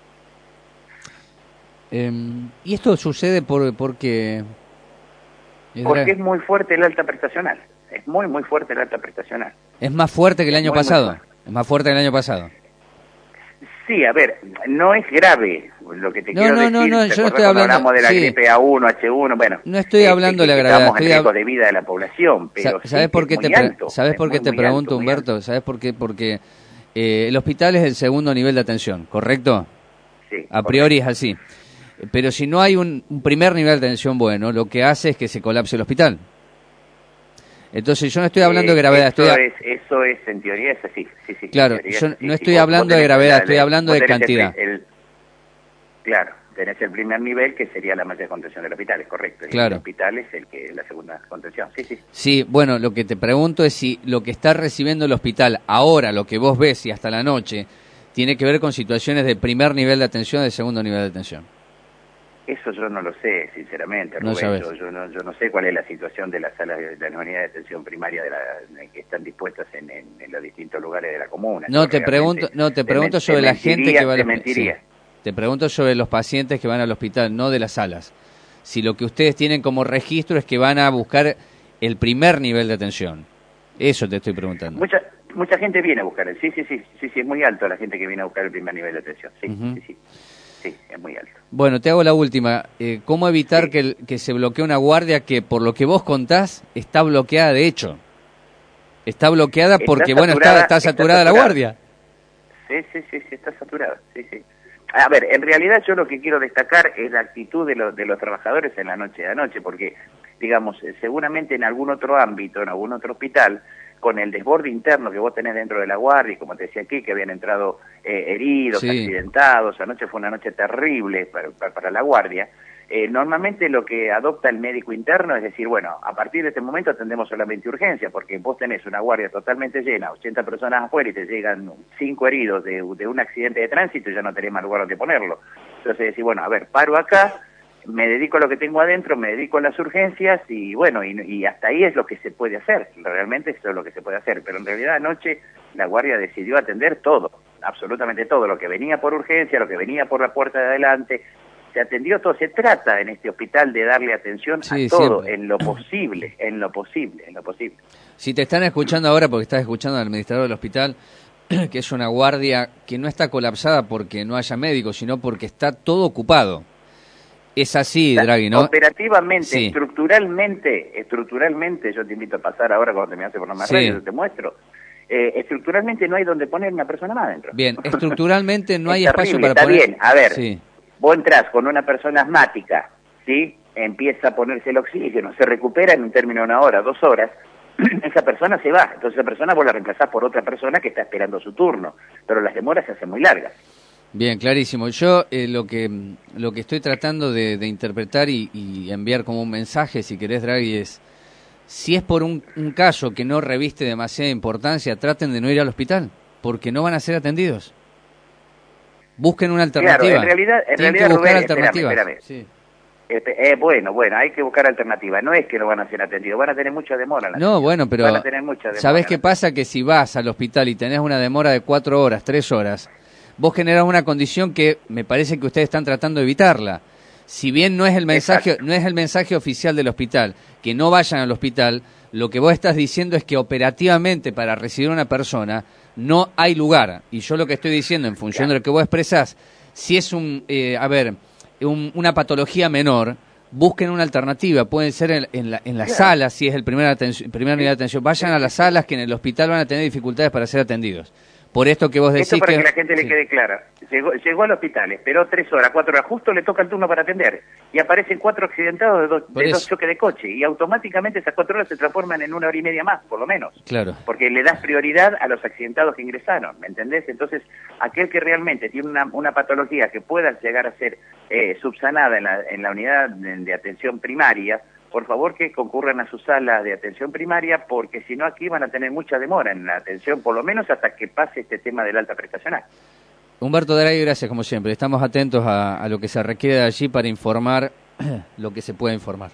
Eh, ¿Y esto sucede por porque...? Porque es muy fuerte el alta prestacional. Es muy, muy fuerte el alta prestacional. ¿Es más fuerte que el año muy, pasado? Muy es más fuerte que el año pasado. Sí, a ver, no es grave lo que te no, quiero no, decir. No, no, yo no estoy hablando... hablamos de la sí. gripe A uno, H uno, bueno... No estoy eh, hablando que, de la que gravedad. Estamos en estoy riesgo a... de vida de la población, pero ¿Sabes sí por qué te, alto, ¿sabes por qué muy, te muy pregunto, alto, Humberto? ¿Sabes por qué? Porque eh, el hospital es el segundo nivel de atención, ¿correcto? Sí. A priori es así. Pero si no hay un, un primer nivel de atención bueno, lo que hace es que se colapse el hospital. Entonces yo no estoy hablando eh, de gravedad. Eso, estoy a... es, eso es, en teoría es así. Sí, sí, claro, teoría, yo sí, no sí, estoy vos, hablando vos de gravedad, la, estoy hablando de cantidad. El, el, claro, tenés el primer nivel que sería la malla de contención del hospital, es correcto. Claro. El hospital es el que la segunda contención, sí, sí. Sí, bueno, lo que te pregunto es si lo que está recibiendo el hospital ahora, lo que vos ves y hasta la noche, tiene que ver con situaciones de primer nivel de atención o de segundo nivel de atención. Eso yo no lo sé, sinceramente, Rubén. No sabes. Yo, yo, no, yo no sé cuál es la situación de las salas de, de la unidad de atención primaria de la, de que están dispuestas en, en, en los distintos lugares de la comuna. No, yo te pregunto, no te pregunto te, sobre te la gente que va al hospital. Sí. Te pregunto sobre los pacientes que van al hospital, no de las salas. Si lo que ustedes tienen como registro es que van a buscar el primer nivel de atención. Eso te estoy preguntando. Mucha mucha gente viene a buscar el, sí, sí, sí, sí, sí, es muy alto la gente que viene a buscar el primer nivel de atención. Sí, uh-huh. sí, sí. Sí, es muy alto. Bueno, te hago la última. Eh, ¿Cómo evitar sí. que, el, que se bloquee una guardia que, por lo que vos contás, está bloqueada de hecho? Está bloqueada porque, está bueno, saturada, está, está saturada está la guardia. Sí, sí, sí, sí, está saturada. Sí, sí. A ver, en realidad yo lo que quiero destacar es la actitud de, lo, de los trabajadores en la noche de anoche, porque, digamos, seguramente en algún otro ámbito, en algún otro hospital, con el desborde interno que vos tenés dentro de la guardia, y como te decía aquí, que habían entrado eh, heridos, sí. accidentados, anoche fue una noche terrible para, para, para la guardia, eh, normalmente lo que adopta el médico interno es decir, bueno, a partir de este momento atendemos solamente urgencia, porque vos tenés una guardia totalmente llena, ochenta personas afuera y te llegan cinco heridos de, de un accidente de tránsito, ya no tenés más lugar donde ponerlo. Entonces decís, bueno, a ver, paro acá, me dedico a lo que tengo adentro, me dedico a las urgencias y bueno, y, y hasta ahí es lo que se puede hacer, realmente eso es lo que se puede hacer, pero en realidad anoche la guardia decidió atender todo, absolutamente todo, lo que venía por urgencia, lo que venía por la puerta de adelante, se atendió todo, se trata en este hospital de darle atención sí, a todo, siempre. en lo posible, en lo posible, en lo posible. Si te están escuchando ahora, porque estás escuchando al administrador del hospital, que es una guardia que no está colapsada porque no haya médicos, sino porque está todo ocupado. Es así, Draghi, ¿no? Operativamente, sí. estructuralmente, estructuralmente, yo te invito a pasar ahora cuando te me hace por la más sí. radio, te muestro. Eh, estructuralmente no hay donde poner una persona más adentro. Bien, estructuralmente no hay es espacio terrible, para está poner... bien, a ver, sí. vos entrás con una persona asmática, ¿sí? Empieza a ponerse el oxígeno, se recupera en un término de una hora, dos horas, esa persona se va, entonces esa persona vos la reemplazás por otra persona que está esperando su turno, pero las demoras se hacen muy largas. Bien, clarísimo. Yo eh, lo que lo que estoy tratando de, de interpretar y, y enviar como un mensaje, si querés, Draghi, es, si es por un, un caso que no reviste demasiada importancia, traten de no ir al hospital, porque no van a ser atendidos. Busquen una alternativa. Claro, en realidad, en Tienen realidad, que buscar Rubén, alternativas. espérame, espérame. Sí. Este, eh, bueno, bueno, hay que buscar alternativas. No es que no van a ser atendidos, van a tener mucha demora. En la No, atención. bueno, pero van a tener mucha demora. ¿sabés qué pasa? Que si vas al hospital y tenés una demora de cuatro horas, tres horas, vos generás una condición que me parece que ustedes están tratando de evitarla. Si bien no es el mensaje, Exacto. no es el mensaje oficial del hospital, que no vayan al hospital, lo que vos estás diciendo es que operativamente para recibir a una persona no hay lugar. Y yo lo que estoy diciendo, en función claro. de lo que vos expresás, si es un, eh, a ver, un, una patología menor, busquen una alternativa. Pueden ser en, en la, en la claro. sala, si es el primer atención, primera unidad de atención. Vayan a las salas que en el hospital van a tener dificultades para ser atendidos. Por esto que vos decís Esto para que, que la gente sí. le quede clara. Llegó, llegó al hospital, esperó tres horas, cuatro horas, justo le toca el turno para atender. Y aparecen cuatro accidentados de, dos, de dos choques de coche. Y automáticamente esas cuatro horas se transforman en una hora y media más, por lo menos. Claro. Porque le das prioridad a los accidentados que ingresaron, ¿me entendés? Entonces, aquel que realmente tiene una, una patología que pueda llegar a ser eh, subsanada en la, en la unidad de, de atención primaria, por favor que concurran a su sala de atención primaria, porque si no aquí van a tener mucha demora en la atención, por lo menos hasta que pase este tema del alta prestacional. Humberto Draghi, gracias como siempre. Estamos atentos a, a lo que se requiere allí para informar lo que se pueda informar.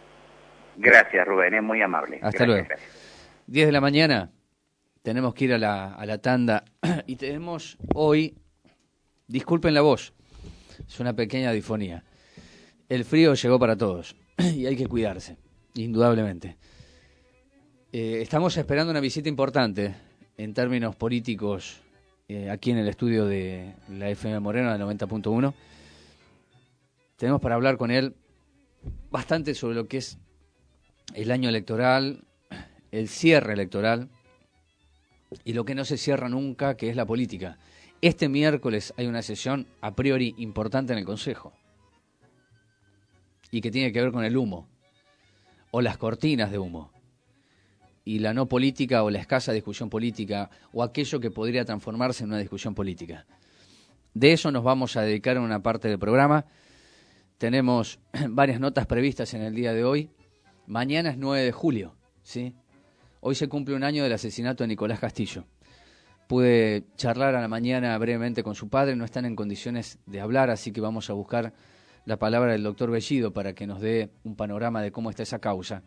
Gracias, Rubén, es muy amable. Hasta gracias, luego. Gracias. diez de la mañana, tenemos que ir a la, a la tanda y tenemos hoy, disculpen la voz, es una pequeña difonía. El frío llegó para todos. Y hay que cuidarse, indudablemente. Eh, estamos esperando una visita importante en términos políticos eh, aquí en el estudio de la F M Moreno de noventa punto uno. Tenemos para hablar con él bastante sobre lo que es el año electoral, el cierre electoral y lo que no se cierra nunca, que es la política. Este miércoles hay una sesión a priori importante en el Consejo. Y que tiene que ver con el humo, o las cortinas de humo, y la no política o la escasa discusión política, o aquello que podría transformarse en una discusión política. De eso nos vamos a dedicar en una parte del programa. Tenemos varias notas previstas en el día de hoy. Mañana es nueve de julio, ¿sí? Hoy se cumple un año del asesinato de Nicolás Castillo. Pude charlar a la mañana brevemente con su padre, no están en condiciones de hablar, así que vamos a buscar la palabra del doctor Bellido para que nos dé un panorama de cómo está esa causa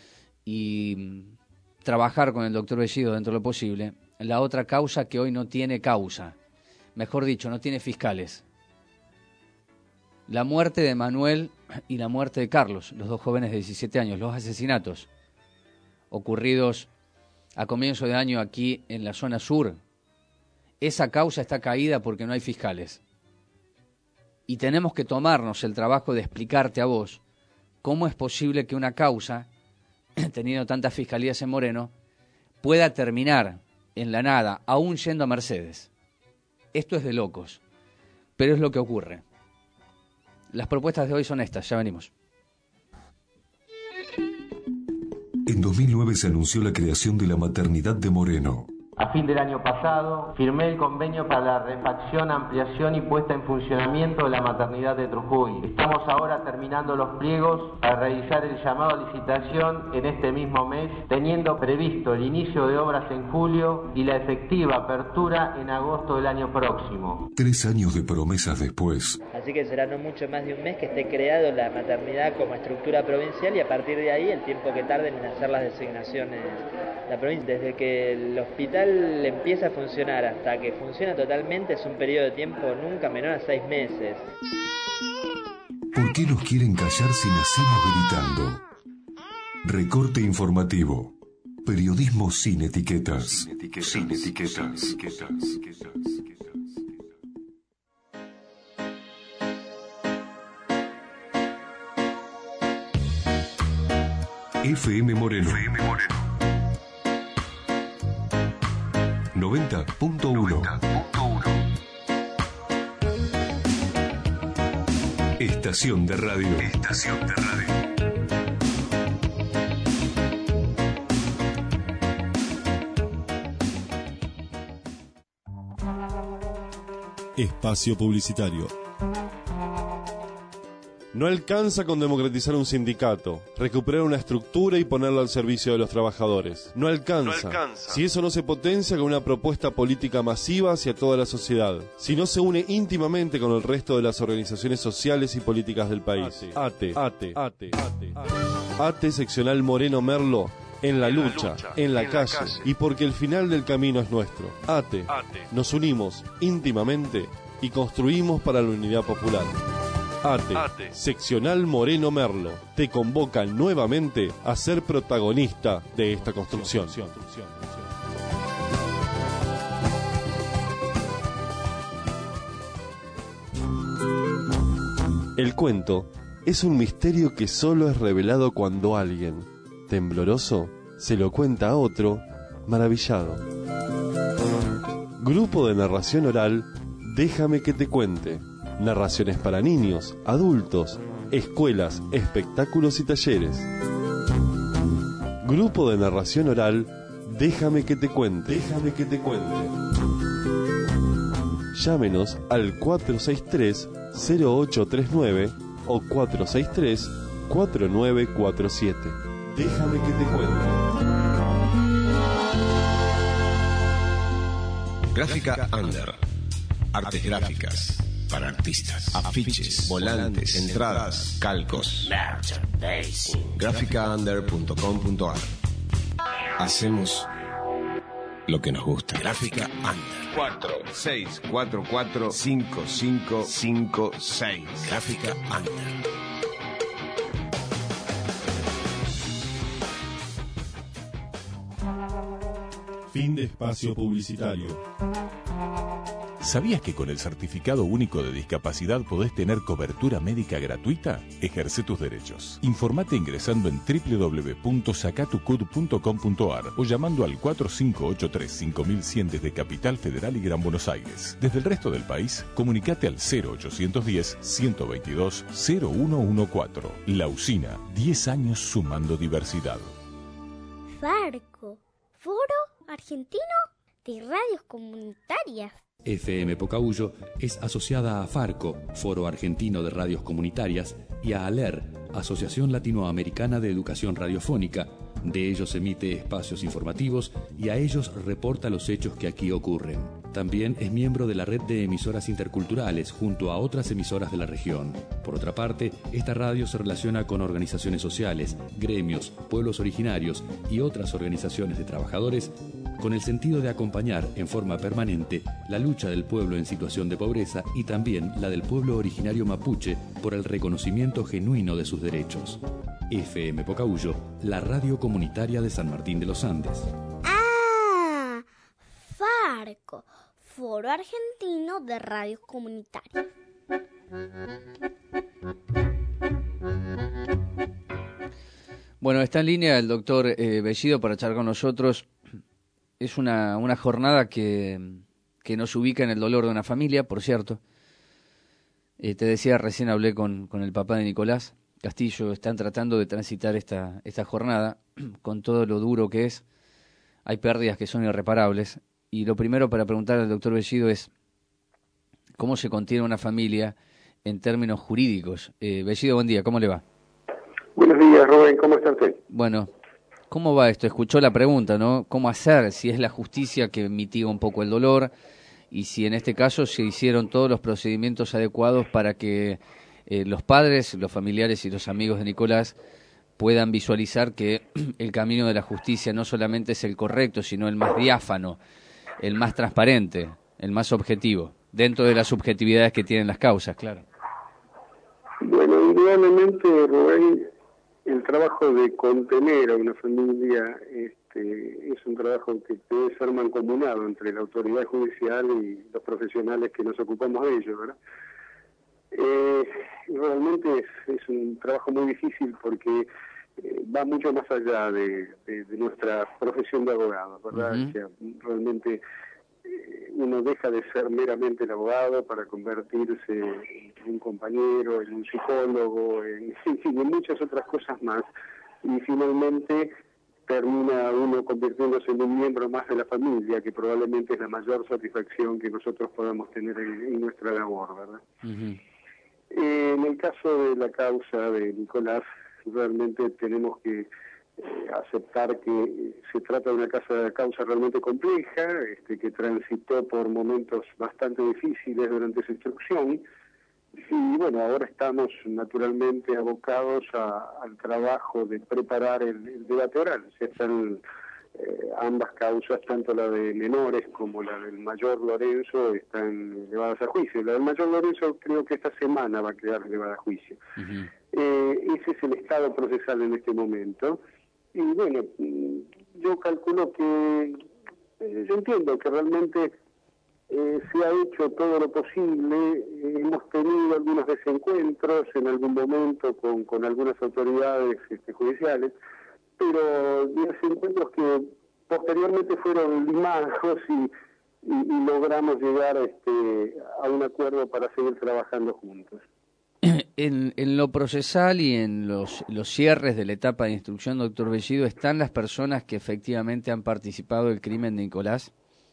y trabajar con el doctor Bellido dentro de lo posible. La otra causa que hoy no tiene causa, mejor dicho, no tiene fiscales. La muerte de Manuel y la muerte de Carlos, los dos jóvenes de diecisiete años, los asesinatos ocurridos a comienzo de año aquí en la zona sur. Esa causa está caída porque no hay fiscales. Y tenemos que tomarnos el trabajo de explicarte a vos cómo es posible que una causa, teniendo tantas fiscalías en Moreno, pueda terminar en la nada, aún yendo a Mercedes. Esto es de locos, pero es lo que ocurre. Las propuestas de hoy son estas, ya venimos. En dos mil nueve se anunció la creación de la maternidad de Moreno. A fin del año pasado, firmé el convenio para la refacción, ampliación y puesta en funcionamiento de la maternidad de Trujuy. Estamos ahora terminando los pliegos para realizar el llamado a licitación en este mismo mes, teniendo previsto el inicio de obras en julio y la efectiva apertura en agosto del año próximo. Tres años de promesas después. Así que será no mucho más de un mes que esté creado la maternidad como estructura provincial y a partir de ahí el tiempo que tarden en hacer las designaciones la provincia. Desde que el hospital empieza a funcionar hasta que funciona totalmente es un periodo de tiempo nunca menor a seis meses. ¿Por qué nos quieren callar si nacimos gritando? Recorte informativo. Periodismo sin etiquetas. Sin etiquetas. Sin etiquetas. Sin etiquetas. F M Moreno. F M Moreno. noventa punto uno. Estación de radio. Estación de radio. Espacio publicitario. No alcanza con democratizar un sindicato, recuperar una estructura y ponerlo al servicio de los trabajadores. No alcanza. No alcanza. Si eso no se potencia con una propuesta política masiva hacia toda la sociedad. Si no se une íntimamente con el resto de las organizaciones sociales y políticas del país. ATE, ATE, ATE, ATE, ATE. ATE seccional Moreno Merlo. En la, en lucha, la lucha, en la, en calle, la calle, y porque el final del camino es nuestro. ATE, ATE. Nos unimos íntimamente y construimos para la unidad popular. ATE, ATE, seccional Moreno Merlo, te convoca nuevamente a ser protagonista de esta construcción. El cuento es un misterio que solo es revelado cuando alguien, tembloroso, se lo cuenta a otro, maravillado. Grupo de narración oral, Déjame que te cuente. Narraciones para niños, adultos, escuelas, espectáculos y talleres. Grupo de narración oral, Déjame que te cuente. Déjame que te cuente. Llámenos al cuatro seis tres, cero ocho tres nueve o cuatro seis tres, cuatro nueve cuatro siete. Déjame que te cuente. Gráfica Under. Artes gráficas para artistas. Afiches, volantes, entradas, calcos. gráfica under punto com punto a r. Hacemos lo que nos gusta. Gráfica Under. cuatro seis cuatro cuatro cinco cinco cinco seis. Gráfica Under. Fin de espacio publicitario. ¿Sabías que con el Certificado Único de Discapacidad podés tener cobertura médica gratuita? Ejerce tus derechos. Informate ingresando en doble u doble u doble u punto sacatucud punto com punto a r o llamando al cuatro cinco ocho tres cinco mil cien desde Capital Federal y Gran Buenos Aires. Desde el resto del país, comunicate al cero ochocientos diez, ciento veintidós, cero uno catorce. La Usina, diez años sumando diversidad. Farco, Foro Argentino de Radios Comunitarias. F M Pocahuyo es asociada a Farco, Foro Argentino de Radios Comunitarias, y a ALER, Asociación Latinoamericana de Educación Radiofónica. De ellos emite espacios informativos y a ellos reporta los hechos que aquí ocurren. También es miembro de la red de emisoras interculturales junto a otras emisoras de la región. Por otra parte, esta radio se relaciona con organizaciones sociales, gremios, pueblos originarios y otras organizaciones de trabajadores con el sentido de acompañar en forma permanente la lucha del pueblo en situación de pobreza y también la del pueblo originario mapuche por el reconocimiento genuino de sus derechos. F M Pocahuyo, la radio comunitaria de San Martín de los Andes. ¡Ah! Farco, Foro Argentino de Radios Comunitarias. Bueno, está en línea el doctor eh, Bellido para charlar con nosotros. Es una, una jornada que, que nos ubica en el dolor de una familia, por cierto. Eh, te decía, recién hablé con, con el papá de Nicolás Castillo. Están tratando de transitar esta, esta jornada con todo lo duro que es. Hay pérdidas que son irreparables. Y lo primero para preguntar al doctor Bellido es cómo se contiene una familia en términos jurídicos. Eh, Bellido, buen día, ¿cómo le va? Buenos días, Rubén, ¿cómo está usted? Bueno, ¿cómo va esto? Escuchó la pregunta, ¿no? ¿Cómo hacer? Si es la justicia que mitiga un poco el dolor y si en este caso se hicieron todos los procedimientos adecuados para que eh, los padres, los familiares y los amigos de Nicolás puedan visualizar que el camino de la justicia no solamente es el correcto, sino el más diáfano, el más transparente, el más objetivo, dentro de las subjetividades que tienen las causas, claro. Bueno, indudablemente, Rubén, el trabajo de contener a una familia este, es un trabajo que debe ser mancomunado entre la autoridad judicial y los profesionales que nos ocupamos de ello, ¿verdad? Eh, realmente es, es un trabajo muy difícil porque eh, va mucho más allá de, de, de nuestra profesión de abogado, ¿verdad? Uh-huh. O sea, realmente eh, uno deja de ser meramente el abogado para convertirse en un compañero, en un psicólogo, en, en muchas otras cosas más, y finalmente termina uno convirtiéndose en un miembro más de la familia, que probablemente es la mayor satisfacción que nosotros podamos tener en, en nuestra labor, ¿verdad? Uh-huh. Eh, en el caso de la causa de Nicolás, realmente tenemos que eh, aceptar que se trata de una casa, causa realmente compleja, este, que transitó por momentos bastante difíciles durante su instrucción, y bueno, ahora estamos naturalmente abocados a, al trabajo de preparar el, el debate oral. Se están eh, ambas causas, tanto la de menores como la del mayor Lorenzo, están llevadas a juicio. La del mayor Lorenzo creo que esta semana va a quedar llevada a juicio. Uh-huh. Eh, ese es el estado procesal en este momento. Y bueno, yo calculo que, eh, yo entiendo que realmente Eh, se ha hecho todo lo posible, eh, hemos tenido algunos desencuentros en algún momento con, con algunas autoridades este, judiciales, pero desencuentros que posteriormente fueron limados y, y, y logramos llegar este, a un acuerdo para seguir trabajando juntos. En, en lo procesal y en los, los cierres de la etapa de instrucción, doctor Bellido, ¿están las personas que efectivamente han participado del crimen de Nicolás?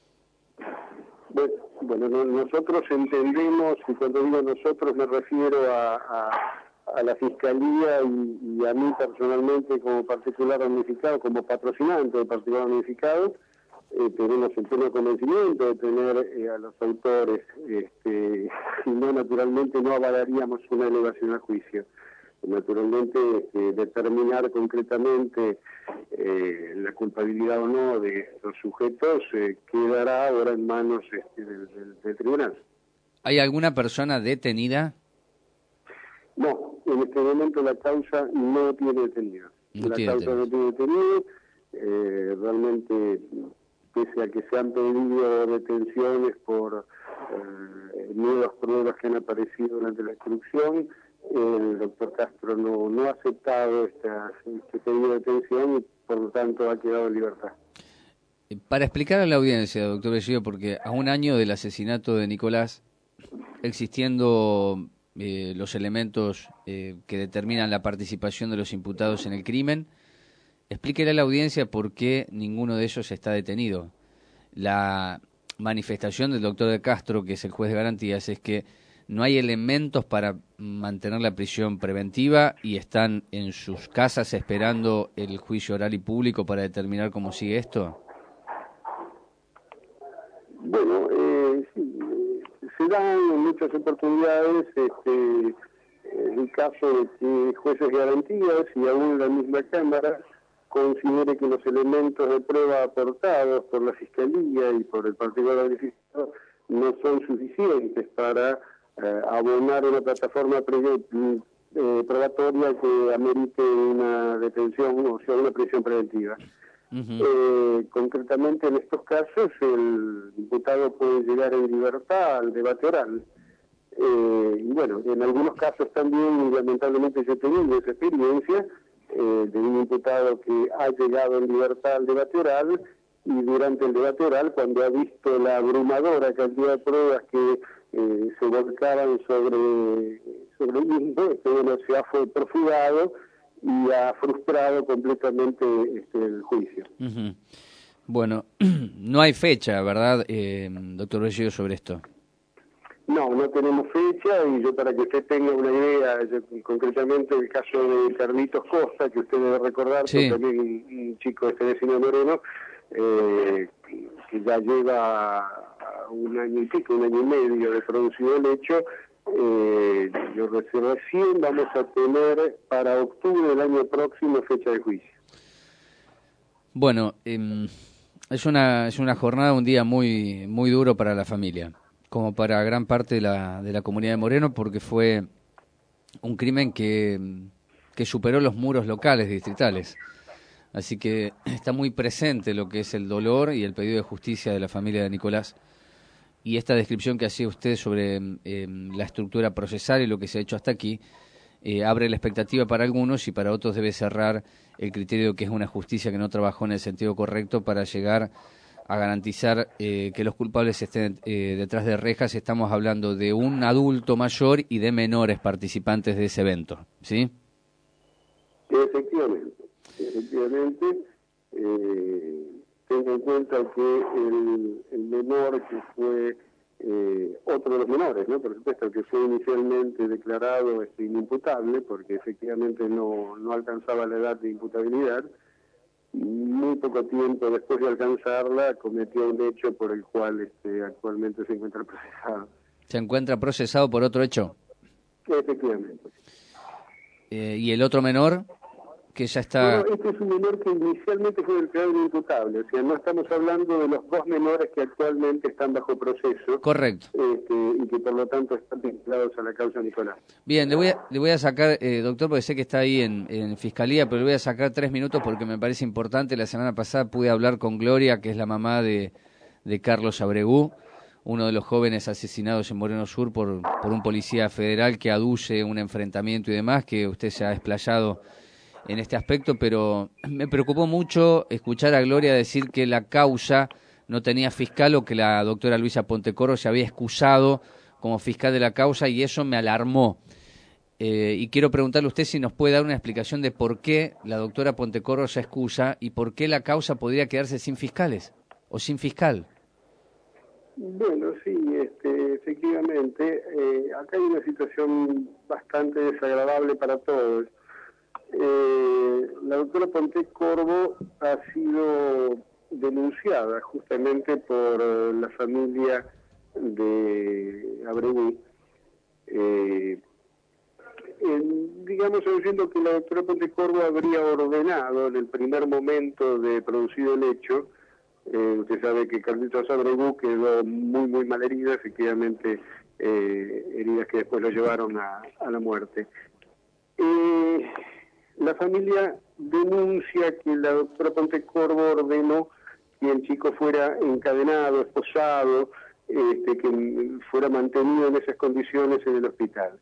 Bueno, bueno no, nosotros entendemos, y cuando digo nosotros me refiero a, a, a la Fiscalía y, y a mí personalmente como particular damnificado, como patrocinante de particular damnificado, eh, tenemos el pleno convencimiento de tener eh, a los autores, este, si no, naturalmente no avalaríamos una elevación a juicio. Naturalmente, este, determinar concretamente eh, la culpabilidad o no de estos sujetos eh, quedará ahora en manos este, del, del, del tribunal. ¿Hay alguna persona detenida? No, en este momento la causa no tiene detenido. No la tiene causa detenido. no tiene detenido. Eh, realmente, pese a que se han pedido detenciones por eh, nuevas pruebas que han aparecido durante la instrucción, el doctor Castro no, no ha aceptado esta, este pedido de detención y por lo tanto ha quedado en libertad. Para explicar a la audiencia, doctor Bellido, porque a un año del asesinato de Nicolás, existiendo eh, los elementos eh, que determinan la participación de los imputados en el crimen, explíquele a la audiencia por qué ninguno de ellos está detenido. La manifestación del doctor de Castro, que es el juez de garantías, es que no hay elementos para mantener la prisión preventiva y están en sus casas esperando el juicio oral y público para determinar cómo sigue esto. Bueno, eh, sí, se dan en muchas oportunidades este, el caso de que jueces de garantías y aún la misma Cámara considere que los elementos de prueba aportados por la Fiscalía y por el particular damnificado no son suficientes para eh, abonar una plataforma pre eh, probatoria que amerite una detención, o sea, una prisión preventiva. Uh-huh. eh, concretamente en estos casos el diputado puede llegar en libertad al debate oral. Eh, y bueno, en algunos casos también, y lamentablemente yo he tenido esa experiencia, eh, de un diputado que ha llegado en libertad al debate oral y durante el debate oral, cuando ha visto la abrumadora cantidad de pruebas que eh, se volcaban sobre, sobre el mismo, este, bueno, se ha fue profugado y ha frustrado completamente este, el juicio. Uh-huh. Bueno, no hay fecha, ¿verdad, eh, doctor Bellido, sobre esto? No, no tenemos fecha, y yo para que usted tenga una idea, yo, concretamente el caso de Carlitos Costa, que usted debe recordar, sí. También un, un chico de este vecino Moreno, eh, que ya lleva un año y pico, un año y medio de producido el hecho. Eh, yo recién vamos a tener para octubre del año próximo fecha de juicio. Bueno, eh, es una es una jornada, un día muy muy duro para la familia, como para gran parte de la de la comunidad de Moreno, porque fue un crimen que que superó los muros locales distritales. Así que está muy presente lo que es el dolor y el pedido de justicia de la familia de Nicolás. Y esta descripción que hacía usted sobre eh, la estructura procesal y lo que se ha hecho hasta aquí eh, abre la expectativa para algunos y para otros debe cerrar el criterio que es una justicia que no trabajó en el sentido correcto para llegar a garantizar eh, que los culpables estén eh, detrás de rejas. Estamos hablando de un adulto mayor y de menores participantes de ese evento, ¿sí? Efectivamente, efectivamente. Eh, tengo en cuenta que el, el menor que fue eh, otro de los menores, ¿no? Por supuesto, que fue inicialmente declarado este, inimputable, porque efectivamente no, no alcanzaba la edad de imputabilidad, muy poco tiempo después de alcanzarla cometió un hecho por el cual este, actualmente se encuentra procesado. ¿Se encuentra procesado por otro hecho? Efectivamente. Eh, ¿Y el otro menor? Que ya está... Bueno, este es un menor que inicialmente fue declarado inimputable, o sea, no estamos hablando de los dos menores que actualmente están bajo proceso. Correcto. Este, y que por lo tanto están vinculados a la causa Nicolás. Bien, le voy a, le voy a sacar, eh, doctor, porque sé que está ahí en, en Fiscalía, pero le voy a sacar tres minutos porque me parece importante. La semana pasada pude hablar con Gloria, que es la mamá de, de Carlos Abregú, uno de los jóvenes asesinados en Moreno Sur por, por un policía federal que aduce un enfrentamiento y demás, que usted se ha desplayado en este aspecto, pero me preocupó mucho escuchar a Gloria decir que la causa no tenía fiscal o que la doctora Luisa Pontecorvo se había excusado como fiscal de la causa, y eso me alarmó. Eh, y quiero preguntarle a usted si nos puede dar una explicación de por qué la doctora Pontecorvo se excusa y por qué la causa podría quedarse sin fiscales o sin fiscal. Bueno, sí, este, efectivamente, eh, acá hay una situación bastante desagradable para todos. Eh, la doctora Pontecorvo ha sido denunciada justamente por eh, la familia de Abregú, eh, en, digamos, diciendo que la doctora Pontecorvo habría ordenado en el primer momento de producido el hecho. Eh, usted sabe que Carlitos Abregú quedó muy, muy mal herido, efectivamente, eh, heridas que después lo llevaron a, a la muerte. Eh, La familia denuncia que la doctora Pontecorvo ordenó que el chico fuera encadenado, esposado, este, que fuera mantenido en esas condiciones en el hospital.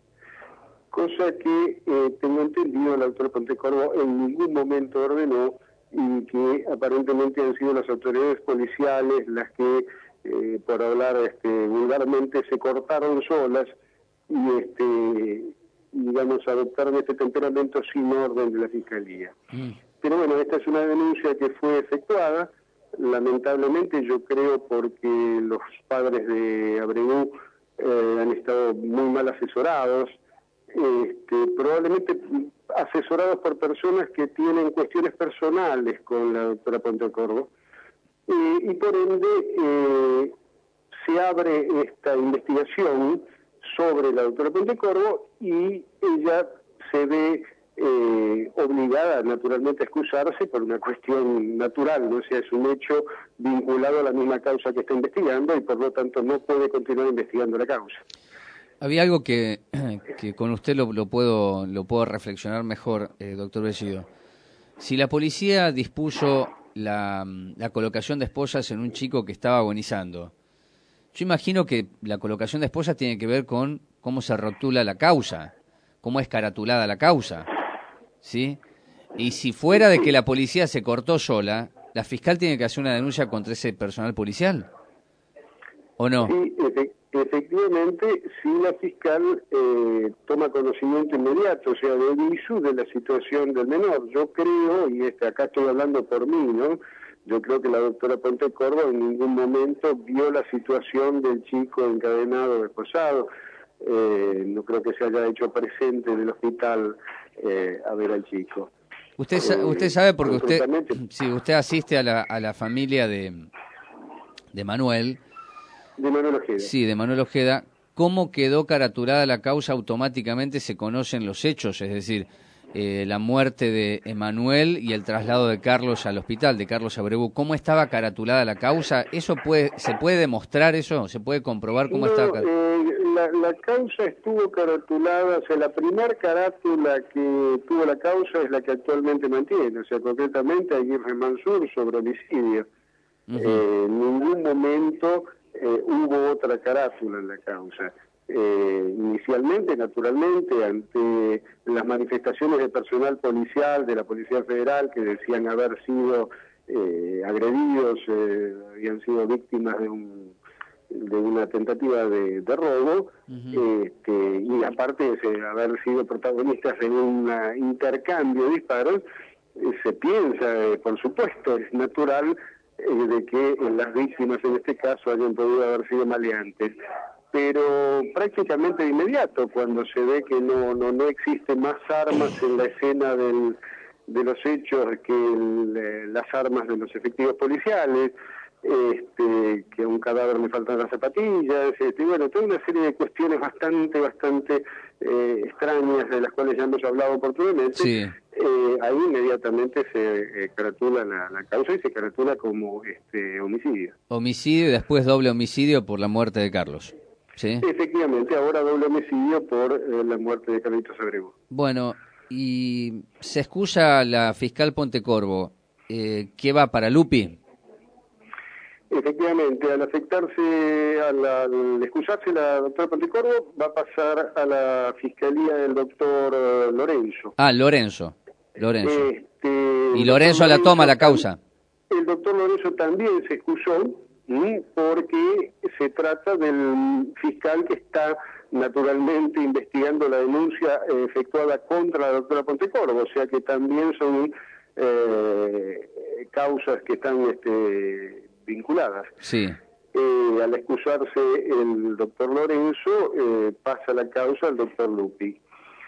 Cosa que, eh, tengo entendido, la doctora Pontecorvo en ningún momento ordenó, y que aparentemente han sido las autoridades policiales las que, eh, por hablar este, vulgarmente, se cortaron solas y este... digamos, adoptaron este temperamento sin orden de la Fiscalía. Mm. Pero bueno, esta es una denuncia que fue efectuada, lamentablemente yo creo porque los padres de Abregú eh, han estado muy mal asesorados, este, probablemente asesorados por personas que tienen cuestiones personales con la doctora Pontecorvo, eh, y por ende eh, se abre esta investigación sobre la doctora Pontecorvo y ella se ve eh, obligada naturalmente a excusarse por una cuestión natural, ¿no? O sea, es un hecho vinculado a la misma causa que está investigando y por lo tanto no puede continuar investigando la causa. Había algo que, que con usted lo, lo puedo lo puedo reflexionar mejor, eh, doctor Bellido. Si la policía dispuso la, la colocación de esposas en un chico que estaba agonizando, yo imagino que la colocación de esposas tiene que ver con cómo se rotula la causa, cómo es caratulada la causa, ¿sí? Y si fuera de que la policía se cortó sola, la fiscal tiene que hacer una denuncia contra ese personal policial, ¿o no? Sí, efe efectivamente, sí, la fiscal eh, toma conocimiento inmediato, o sea, de aviso de la situación del menor. Yo creo, y este, acá estoy hablando por mí, ¿no? Yo creo que la doctora Pontecorvo en ningún momento vio la situación del chico encadenado o esposado. Eh, no creo que se haya hecho presente en el hospital eh, a ver al chico. Usted eh, usted sabe porque usted si usted asiste a la a la familia de de Manuel. De Manuel Ojeda. Sí, de Manuel Ojeda. ¿Cómo quedó caratulada la causa? Automáticamente se conocen los hechos, es decir, eh, la muerte de Emanuel y el traslado de Carlos al hospital, de Carlos Abregú. ¿Cómo estaba caratulada la causa? ¿Eso puede se puede demostrar eso? ¿Se puede comprobar cómo no, estaba caratulada? Eh, la, la causa estuvo caratulada, o sea, la primera carátula que tuvo la causa es la que actualmente mantiene, o sea, concretamente Aguirre Mansur sobre homicidio. Uh-huh. eh, en ningún momento eh, hubo otra carátula en la causa. eh, inicialmente, naturalmente, ante las manifestaciones de personal policial, de la Policía Federal, que decían haber sido eh, agredidos, eh, habían sido víctimas de un de una tentativa de, de robo, uh-huh. este, y aparte de haber sido protagonistas de un intercambio de disparos, eh, se piensa, eh, por supuesto, es natural eh, de que eh, las víctimas en este caso hayan podido haber sido maleantes. Pero prácticamente de inmediato, cuando se ve que no no, no existen más armas en la escena del, de los hechos que el, las armas de los efectivos policiales, este, que a un cadáver le faltan las zapatillas, este, bueno, toda una serie de cuestiones bastante, bastante eh, extrañas, de las cuales ya hemos hablado oportunamente, sí. eh, ahí inmediatamente se eh, caratula la, la causa y se caratula como este homicidio. Homicidio y después doble homicidio por la muerte de Carlos. ¿Sí? Efectivamente, ahora doble homicidio por eh, la muerte de Carlitos Abreu. Bueno, y se excusa la fiscal Pontecorvo, eh, ¿qué va para Lupi? Efectivamente, al afectarse, al, al excusarse la doctora Pontecorvo, va a pasar a la fiscalía del doctor uh, Lorenzo. Ah, Lorenzo. Lorenzo. Este, y Lorenzo la toma la causa. El doctor Lorenzo también se excusó, ¿sí? Porque se trata del fiscal que está naturalmente investigando la denuncia eh, efectuada contra la doctora Pontecorvo, o sea que también son eh, causas que están este, vinculadas. Sí. Eh, al excusarse el doctor Lorenzo, eh, pasa la causa al doctor Lupi.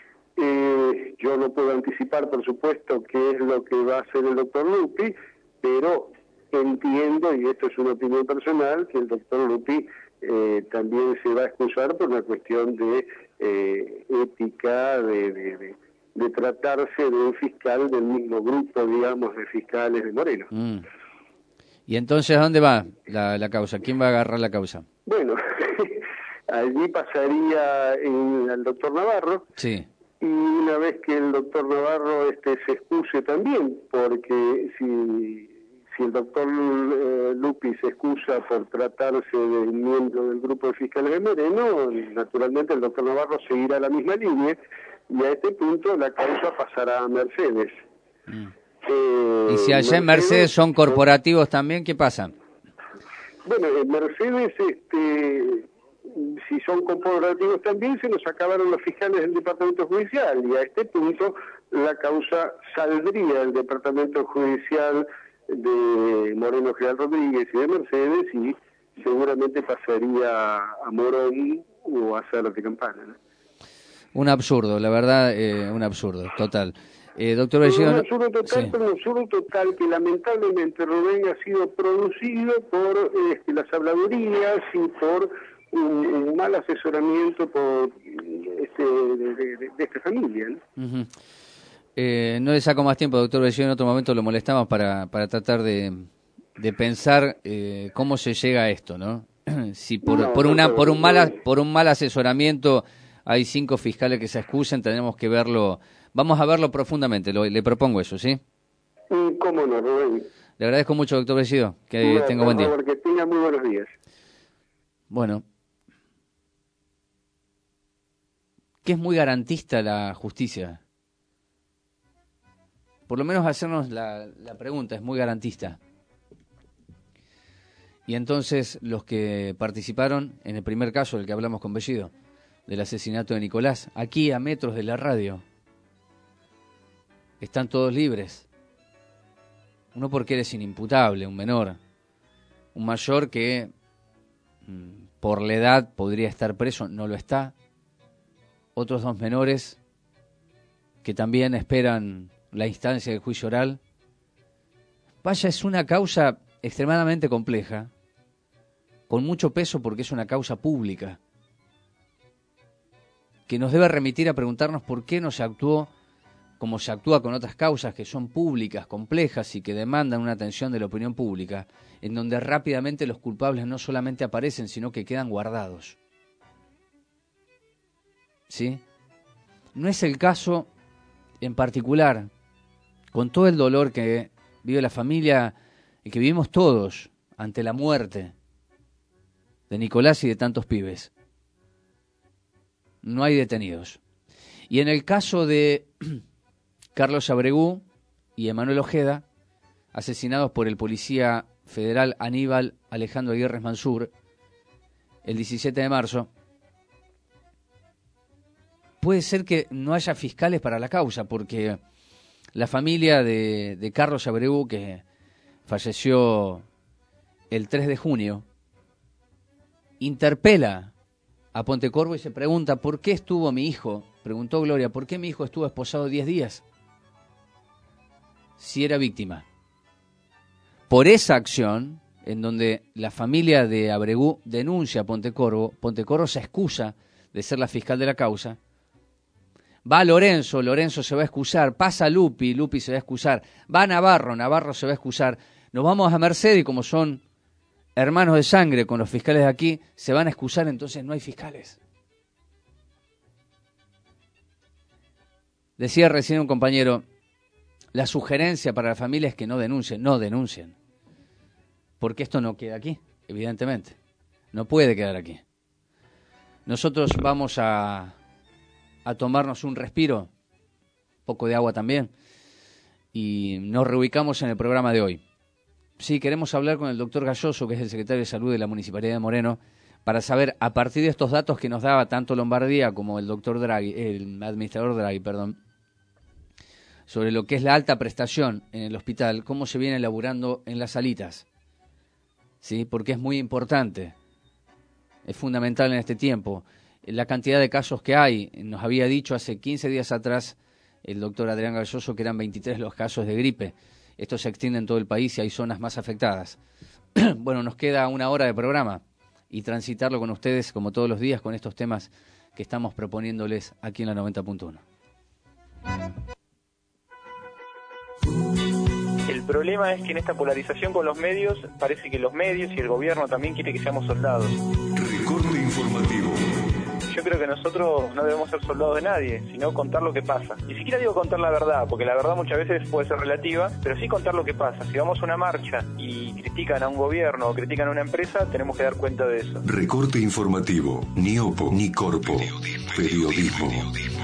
Eh, yo no puedo anticipar, por supuesto, qué es lo que va a hacer el doctor Lupi, pero entiendo, y esto es una opinión personal, que el doctor Lupi eh, también se va a excusar por una cuestión de eh, ética, de, de, de, de tratarse de un fiscal del mismo grupo, digamos, de fiscales de Moreno. Mm. ¿Y entonces a dónde va la, la causa? ¿Quién va a agarrar la causa? Bueno, allí pasaría en, al doctor Navarro. Sí. Y una vez que el doctor Navarro este, se excuse también, porque si, si el doctor eh, Lupi se excusa por tratarse de un miembro del grupo de fiscales de Moreno, naturalmente el doctor Navarro seguirá la misma línea, y a este punto la causa pasará a Mercedes. Mm. Eh, ¿Y si allá en Mercedes son corporativos también, qué pasa? Bueno, en Mercedes, este, si son corporativos también, se nos acabaron los fiscales del Departamento Judicial, y a este punto la causa saldría del Departamento Judicial de Moreno General Rodríguez y de Mercedes, y seguramente pasaría a Morón o a Cerro de Campana, ¿no? Un absurdo, la verdad, eh, un absurdo, total. Eh, doctor Bellido, un absurdo total, sí. Un absurdo total que lamentablemente, Rubén, ha sido producido por este, las habladurías y por un, un mal asesoramiento por este, de, de, de, de esta familia, ¿no? Uh-huh. eh, no le saco más tiempo, doctor Bellido, en otro momento lo molestamos para, para tratar de, de pensar eh, cómo se llega a esto, ¿no? Si por, no, por, una, no, por, un mal, por un mal asesoramiento hay cinco fiscales que se excusan, tenemos que verlo. Vamos a verlo profundamente, lo, le propongo eso, ¿sí? ¿Cómo no, Rubén? Le agradezco mucho, doctor Bellido, que no, tenga buen día. Favor, que tenga muy buenos días. Bueno, que es muy garantista la justicia. Por lo menos hacernos la, la pregunta, es muy garantista. Y entonces los que participaron en el primer caso, del que hablamos con Bellido, del asesinato de Nicolás, aquí a metros de la radio, están todos libres. Uno porque eres inimputable, un menor. Un mayor que mmm, por la edad podría estar preso, no lo está. Otros dos menores que también esperan la instancia del juicio oral. Vaya, es una causa extremadamente compleja, con mucho peso porque es una causa pública, que nos debe remitir a preguntarnos por qué no se actuó como se actúa con otras causas que son públicas, complejas y que demandan una atención de la opinión pública, en donde rápidamente los culpables no solamente aparecen, sino que quedan guardados. ¿Sí? No es el caso en particular, con todo el dolor que vive la familia y que vivimos todos ante la muerte de Nicolás y de tantos pibes. no hay detenidos. Y en el caso de Carlos Abregú y Emanuel Ojeda, asesinados por el policía federal Aníbal Alejandro Aguirre Mansur el diecisiete de marzo, puede ser que no haya fiscales para la causa, porque la familia de, de Carlos Abregú, que falleció el tres de junio, interpela a Pontecorvo y se pregunta, ¿por qué estuvo mi hijo? Preguntó Gloria, ¿por qué mi hijo estuvo esposado diez días? Si era víctima. Por esa acción, en donde la familia de Abregú denuncia a Pontecorvo, Pontecorvo se excusa de ser la fiscal de la causa, va Lorenzo, Lorenzo se va a excusar, pasa Lupi, Lupi se va a excusar, va Navarro, Navarro se va a excusar, nos vamos a Merced y como son hermanos de sangre con los fiscales de aquí, se van a excusar, entonces no hay fiscales. Decía recién un compañero, la sugerencia para la familia es que no denuncien, no denuncien, porque esto no queda aquí, evidentemente, no puede quedar aquí. Nosotros vamos a, a tomarnos un respiro, poco de agua también, y nos reubicamos en el programa de hoy. Sí, queremos hablar con el doctor Galloso, que es el secretario de Salud de la Municipalidad de Moreno, para saber, a partir de estos datos que nos daba tanto Lombardía como el doctor Draghi, el administrador Draghi, perdón, sobre lo que es la alta prestación en el hospital, cómo se viene elaborando en las salitas, ¿sí? Porque es muy importante, es fundamental en este tiempo. La cantidad de casos que hay, nos había dicho hace quince días atrás el doctor Adrián Galloso que eran veintitrés los casos de gripe. Esto se extiende en todo el país y hay zonas más afectadas. Bueno, nos queda una hora de programa y transitarlo con ustedes, como todos los días, con estos temas que estamos proponiéndoles aquí en la noventa punto uno. El problema es que en esta polarización con los medios, parece que los medios y el gobierno también quiere que seamos soldados. Recorte informativo. Yo creo que nosotros no debemos ser soldados de nadie, sino contar lo que pasa. Ni siquiera digo contar la verdad, porque la verdad muchas veces puede ser relativa, pero sí contar lo que pasa. Si vamos a una marcha y critican a un gobierno o critican a una empresa, tenemos que dar cuenta de eso. Recorte informativo. Ni Opo, ni Corpo. Periodismo. Periodismo.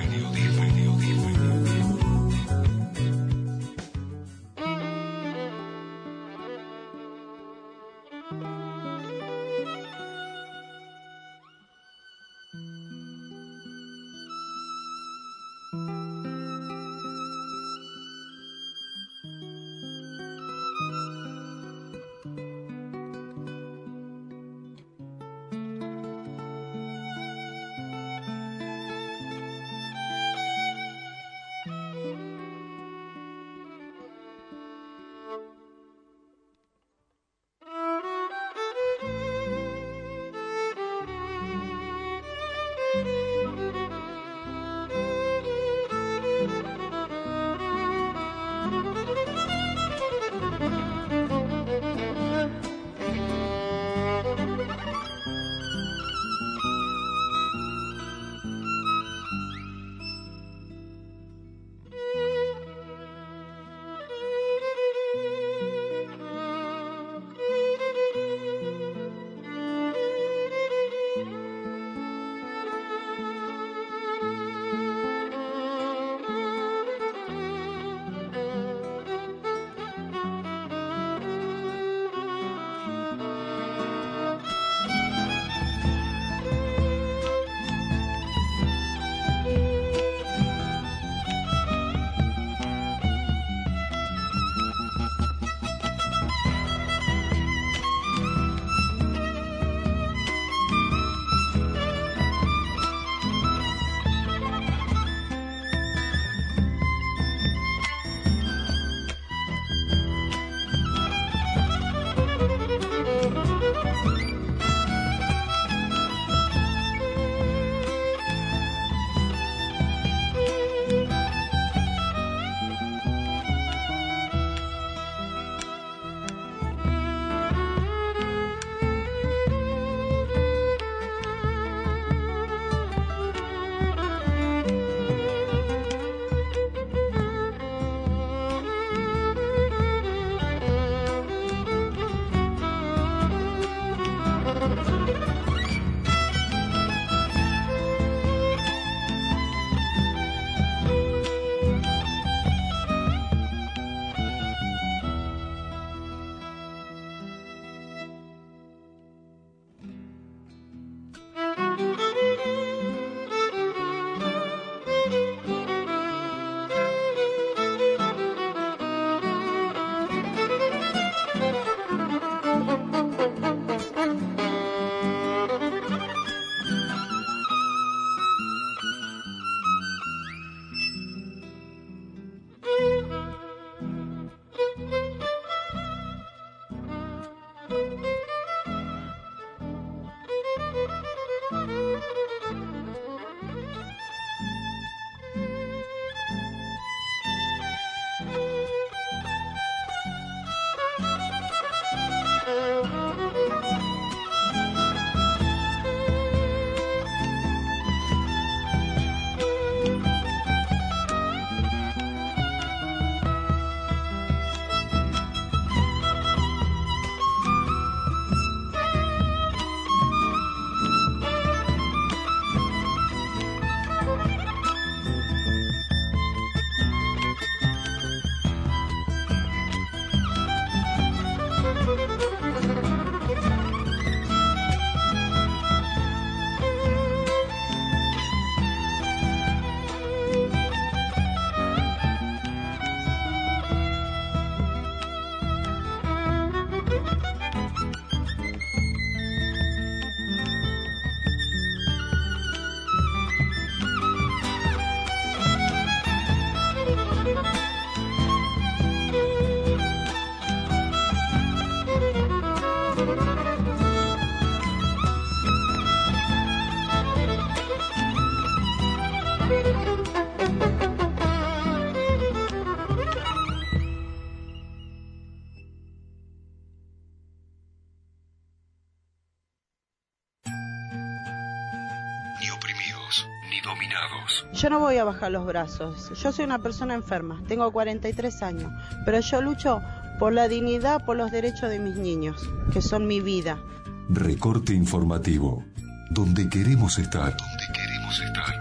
Yo no voy a bajar los brazos. Yo soy una persona enferma, tengo cuarenta y tres años, pero yo lucho por la dignidad, por los derechos de mis niños, que son mi vida. Recorte informativo, donde queremos estar. Donde queremos estar.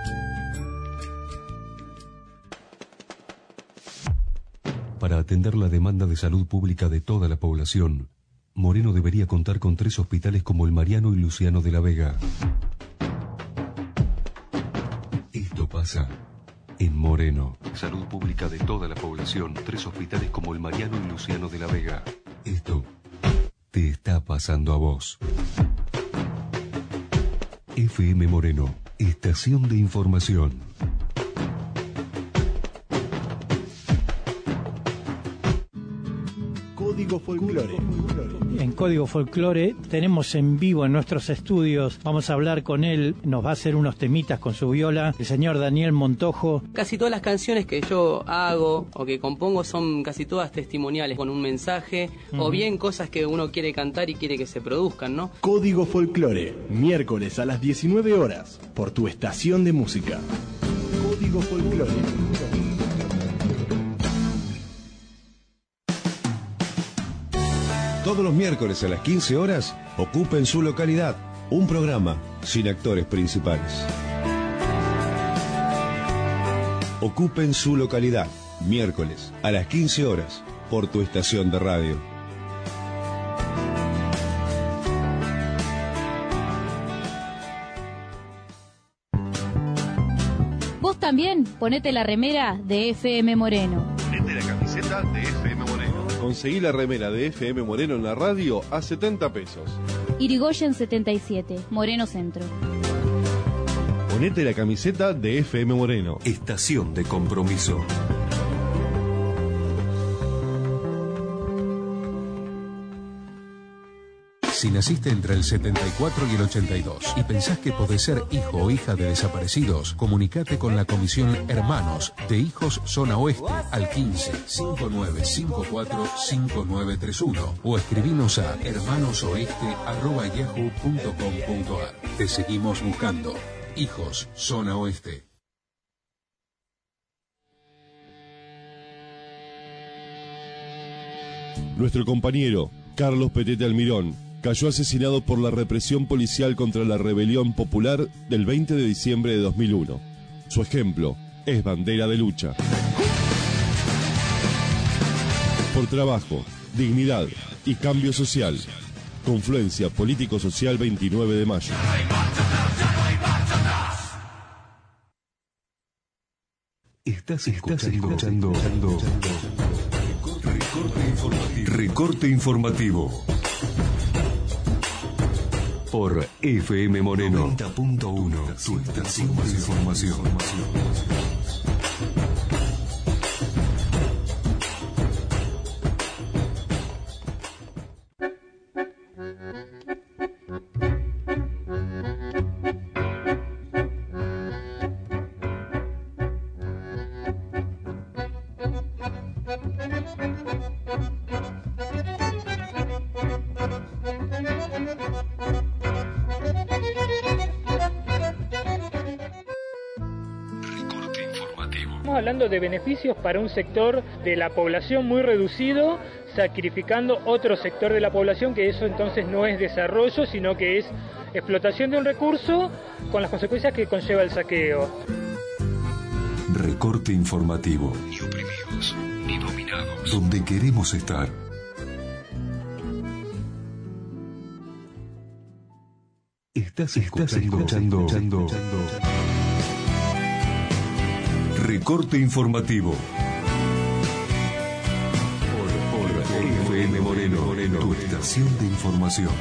Para atender la demanda de salud pública de toda la población, Moreno debería contar con tres hospitales como el Mariano y Luciano de la Vega. Esto pasa en Moreno. Salud pública de toda la población, tres hospitales como el Mariano y Luciano de la Vega. Esto te está pasando a vos. F M Moreno, estación de información. Código Folclore. En Código Folclore tenemos en vivo en nuestros estudios, vamos a hablar con él, nos va a hacer unos temitas con su viola, el señor Daniel Montojo. Casi todas las canciones que yo hago o que compongo son casi todas testimoniales, con un mensaje, uh-huh. o bien cosas que uno quiere cantar y quiere que se produzcan, ¿no? Código Folclore, miércoles a las diecinueve horas, por tu estación de música. Código Folclore. Todos los miércoles a las quince horas, Ocupen su localidad, un programa sin actores principales. Ocupen su localidad, miércoles a las quince horas, por tu estación de radio. Vos también ponete la remera de F M Moreno. Ponete la camiseta de F M Moreno. Conseguí la remera de F M Moreno en la radio a setenta pesos. Irigoyen setenta y siete, Moreno Centro. Ponete la camiseta de F M Moreno. Estación de compromiso. Si naciste entre el setenta y cuatro y el ochenta y dos y pensás que podés ser hijo o hija de desaparecidos, comunicate con la Comisión Hermanos de Hijos Zona Oeste al quince, cincuenta y nueve cincuenta y cuatro, cincuenta y nueve treinta y uno o escribinos a hermanosoeste arroba yahoo punto com punto ar. Te seguimos buscando. Hijos Zona Oeste. Nuestro compañero Carlos Petete Almirón cayó asesinado por la represión policial contra la rebelión popular del veinte de diciembre de dos mil uno. Su ejemplo es bandera de lucha. Por trabajo, dignidad y cambio social. Confluencia Político-Social veintinueve de mayo. Estás escuchando, escuchando Recorte Informativo. Recorte Informativo. Por F M Moreno noventa punto uno, tu estación de información. hablando de beneficios para un sector de la población muy reducido, sacrificando otro sector de la población, que eso entonces no es desarrollo, sino que es explotación de un recurso con las consecuencias que conlleva el saqueo. Recorte informativo. Ni oprimidos, ni dominados. Donde queremos estar. Estás escuchando, escuchando, escuchando Recorte informativo. Por, por, por F M Moreno, Moreno, tu estación de información.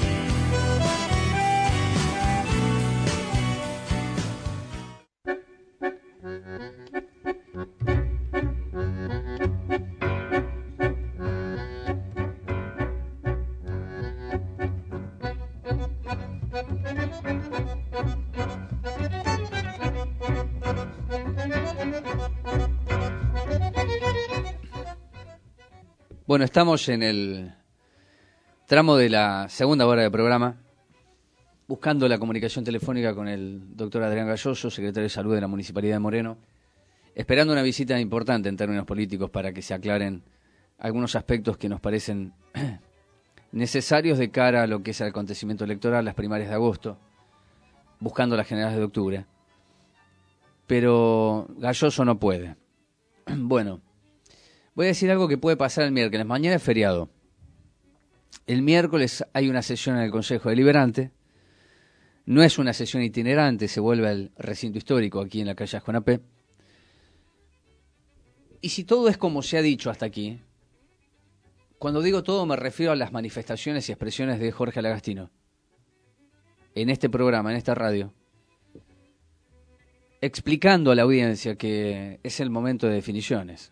Bueno, estamos en el tramo de la segunda hora del programa, buscando la comunicación telefónica con el doctor Adrián Galloso, secretario de Salud de la Municipalidad de Moreno, esperando una visita importante en términos políticos para que se aclaren algunos aspectos que nos parecen necesarios de cara a lo que es el acontecimiento electoral, las primarias de agosto, buscando las generales de octubre. Pero Galloso no puede. Bueno, voy a decir algo que puede pasar el miércoles. Mañana es feriado. El miércoles hay una sesión en el Consejo Deliberante. No es una sesión itinerante, se vuelve al recinto histórico aquí en la calle Asconapé. Y si todo es como se ha dicho hasta aquí, cuando digo todo me refiero a las manifestaciones y expresiones de Jorge Lagastino en este programa, en esta radio, explicando a la audiencia que es el momento de definiciones,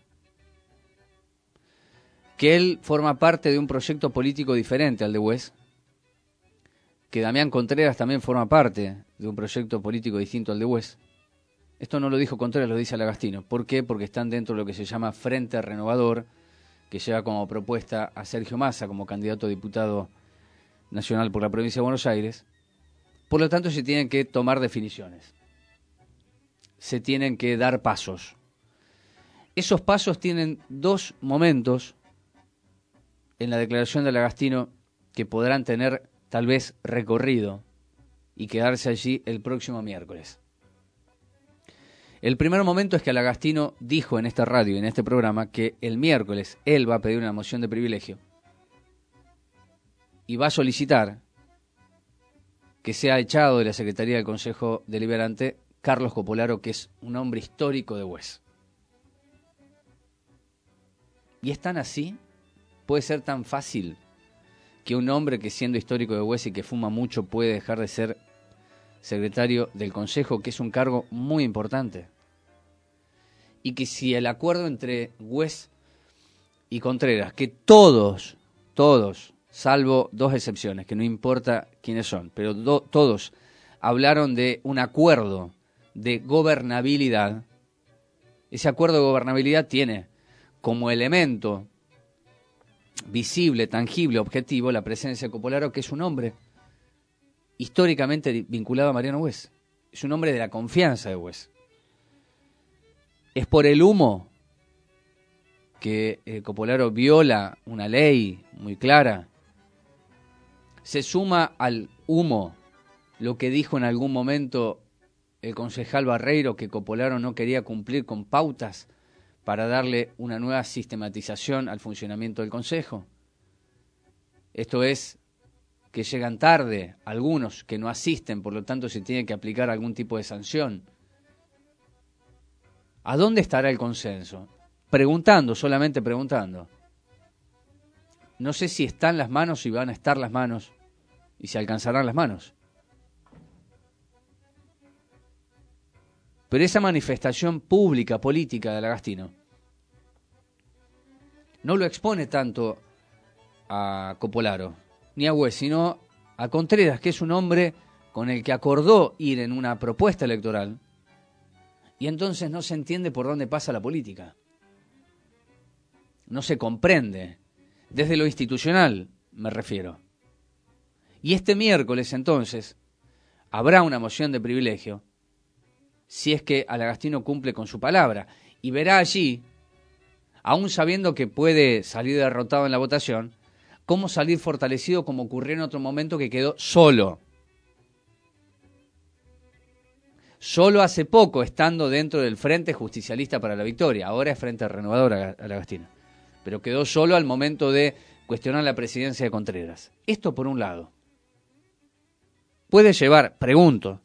que él forma parte de un proyecto político diferente al de Wes, que Damián Contreras también forma parte de un proyecto político distinto al de Wes. Esto no lo dijo Contreras, lo dice Lagastino. ¿Por qué? Porque están dentro de lo que se llama Frente Renovador, que lleva como propuesta a Sergio Massa como candidato a diputado nacional por la provincia de Buenos Aires. Por lo tanto, se tienen que tomar definiciones. Se tienen que dar pasos. Esos pasos tienen dos momentos en la declaración de Lagastino que podrán tener tal vez recorrido y quedarse allí el próximo miércoles. El primer momento es que Lagastino dijo en esta radio y en este programa que el miércoles él va a pedir una moción de privilegio y va a solicitar que sea echado de la Secretaría del Consejo Deliberante Carlos Copolaro, que es un hombre histórico de Wes. Y es tan así, puede ser tan fácil que un hombre que siendo histórico de Wes y que fuma mucho puede dejar de ser secretario del Consejo, que es un cargo muy importante. Y que si el acuerdo entre Wes y Contreras, que todos, todos, salvo dos excepciones, que no importa quiénes son, pero do, todos hablaron de un acuerdo de gobernabilidad, ese acuerdo de gobernabilidad tiene como elemento visible, tangible, objetivo, la presencia de Copolaro, que es un hombre históricamente vinculado a Mariano Wes. Es un hombre de la confianza de Wes. Es por el humo que eh, Copolaro viola una ley muy clara. Se suma al humo lo que dijo en algún momento el concejal Barreiro, que Copolaro no quería cumplir con pautas para darle una nueva sistematización al funcionamiento del Consejo. Esto es, que llegan tarde algunos que no asisten, por lo tanto se tiene que aplicar algún tipo de sanción. ¿A dónde estará el consenso? Preguntando, solamente preguntando. No sé si están las manos, si van a estar las manos, y si alcanzarán las manos. Pero esa manifestación pública, política de Lagastino, no lo expone tanto a Copolaro, ni a Wes, sino a Contreras, que es un hombre con el que acordó ir en una propuesta electoral, y entonces no se entiende por dónde pasa la política. No se comprende, desde lo institucional me refiero. Y este miércoles entonces habrá una moción de privilegio, si es que Lagastino cumple con su palabra. y verá allí, aún sabiendo que puede salir derrotado en la votación, cómo salir fortalecido como ocurrió en otro momento que quedó solo. Solo hace poco estando dentro del Frente Justicialista para la Victoria, ahora es Frente Renovador a la Agostina, pero quedó solo al momento de cuestionar la presidencia de Contreras. Esto por un lado. Puede llevar, pregunto,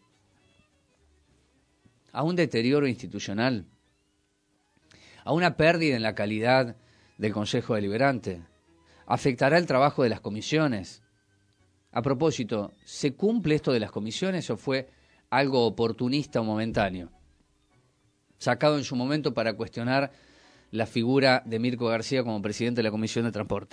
a un deterioro institucional, a una pérdida en la calidad del Consejo Deliberante, afectará el trabajo de las comisiones. A propósito, ¿se cumple esto de las comisiones o fue algo oportunista o momentáneo, sacado en su momento para cuestionar la figura de Mirko García como presidente de la Comisión de Transporte?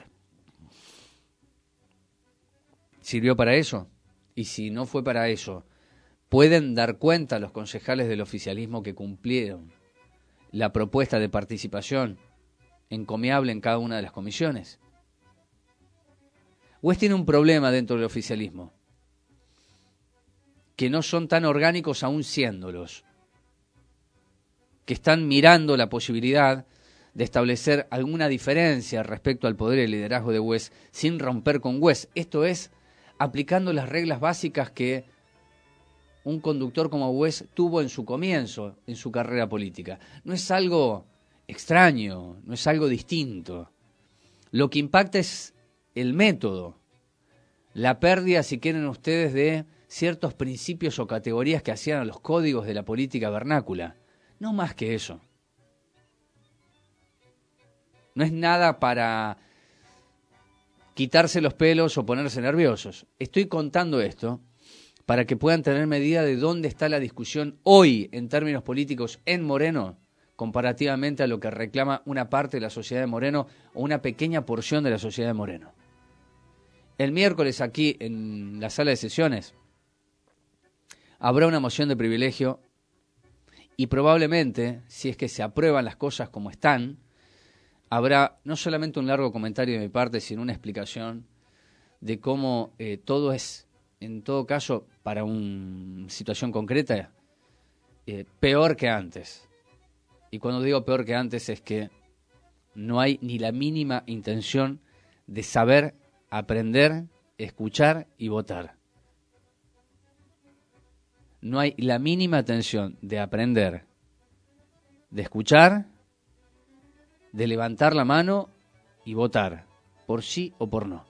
¿Sirvió para eso? Y si no fue para eso, ¿pueden dar cuenta los concejales del oficialismo que cumplieron la propuesta de participación encomiable en cada una de las comisiones? ¿O es tiene un problema dentro del oficialismo? Que no son tan orgánicos aún siéndolos, que están mirando la posibilidad de establecer alguna diferencia respecto al poder y el liderazgo de Güez sin romper con Güez. Esto es, aplicando las reglas básicas que un conductor como Güez tuvo en su comienzo, en su carrera política. No es algo extraño, no es algo distinto. Lo que impacta es el método, la pérdida, si quieren ustedes, de ciertos principios o categorías que hacían a los códigos de la política vernácula. No más que eso. No es nada para quitarse los pelos o ponerse nerviosos. Estoy contando esto para que puedan tener medida de dónde está la discusión hoy en términos políticos en Moreno, comparativamente a lo que reclama una parte de la sociedad de Moreno o una pequeña porción de la sociedad de Moreno. El miércoles aquí en la sala de sesiones habrá una moción de privilegio y probablemente, si es que se aprueban las cosas como están, habrá no solamente un largo comentario de mi parte, sino una explicación de cómo eh, todo es, en todo caso, para una situación concreta, eh, peor que antes. Y cuando digo peor que antes es que no hay ni la mínima intención de saber, aprender, escuchar y votar. No hay la mínima intención de aprender, de escuchar, de levantar la mano y votar, por sí o por no.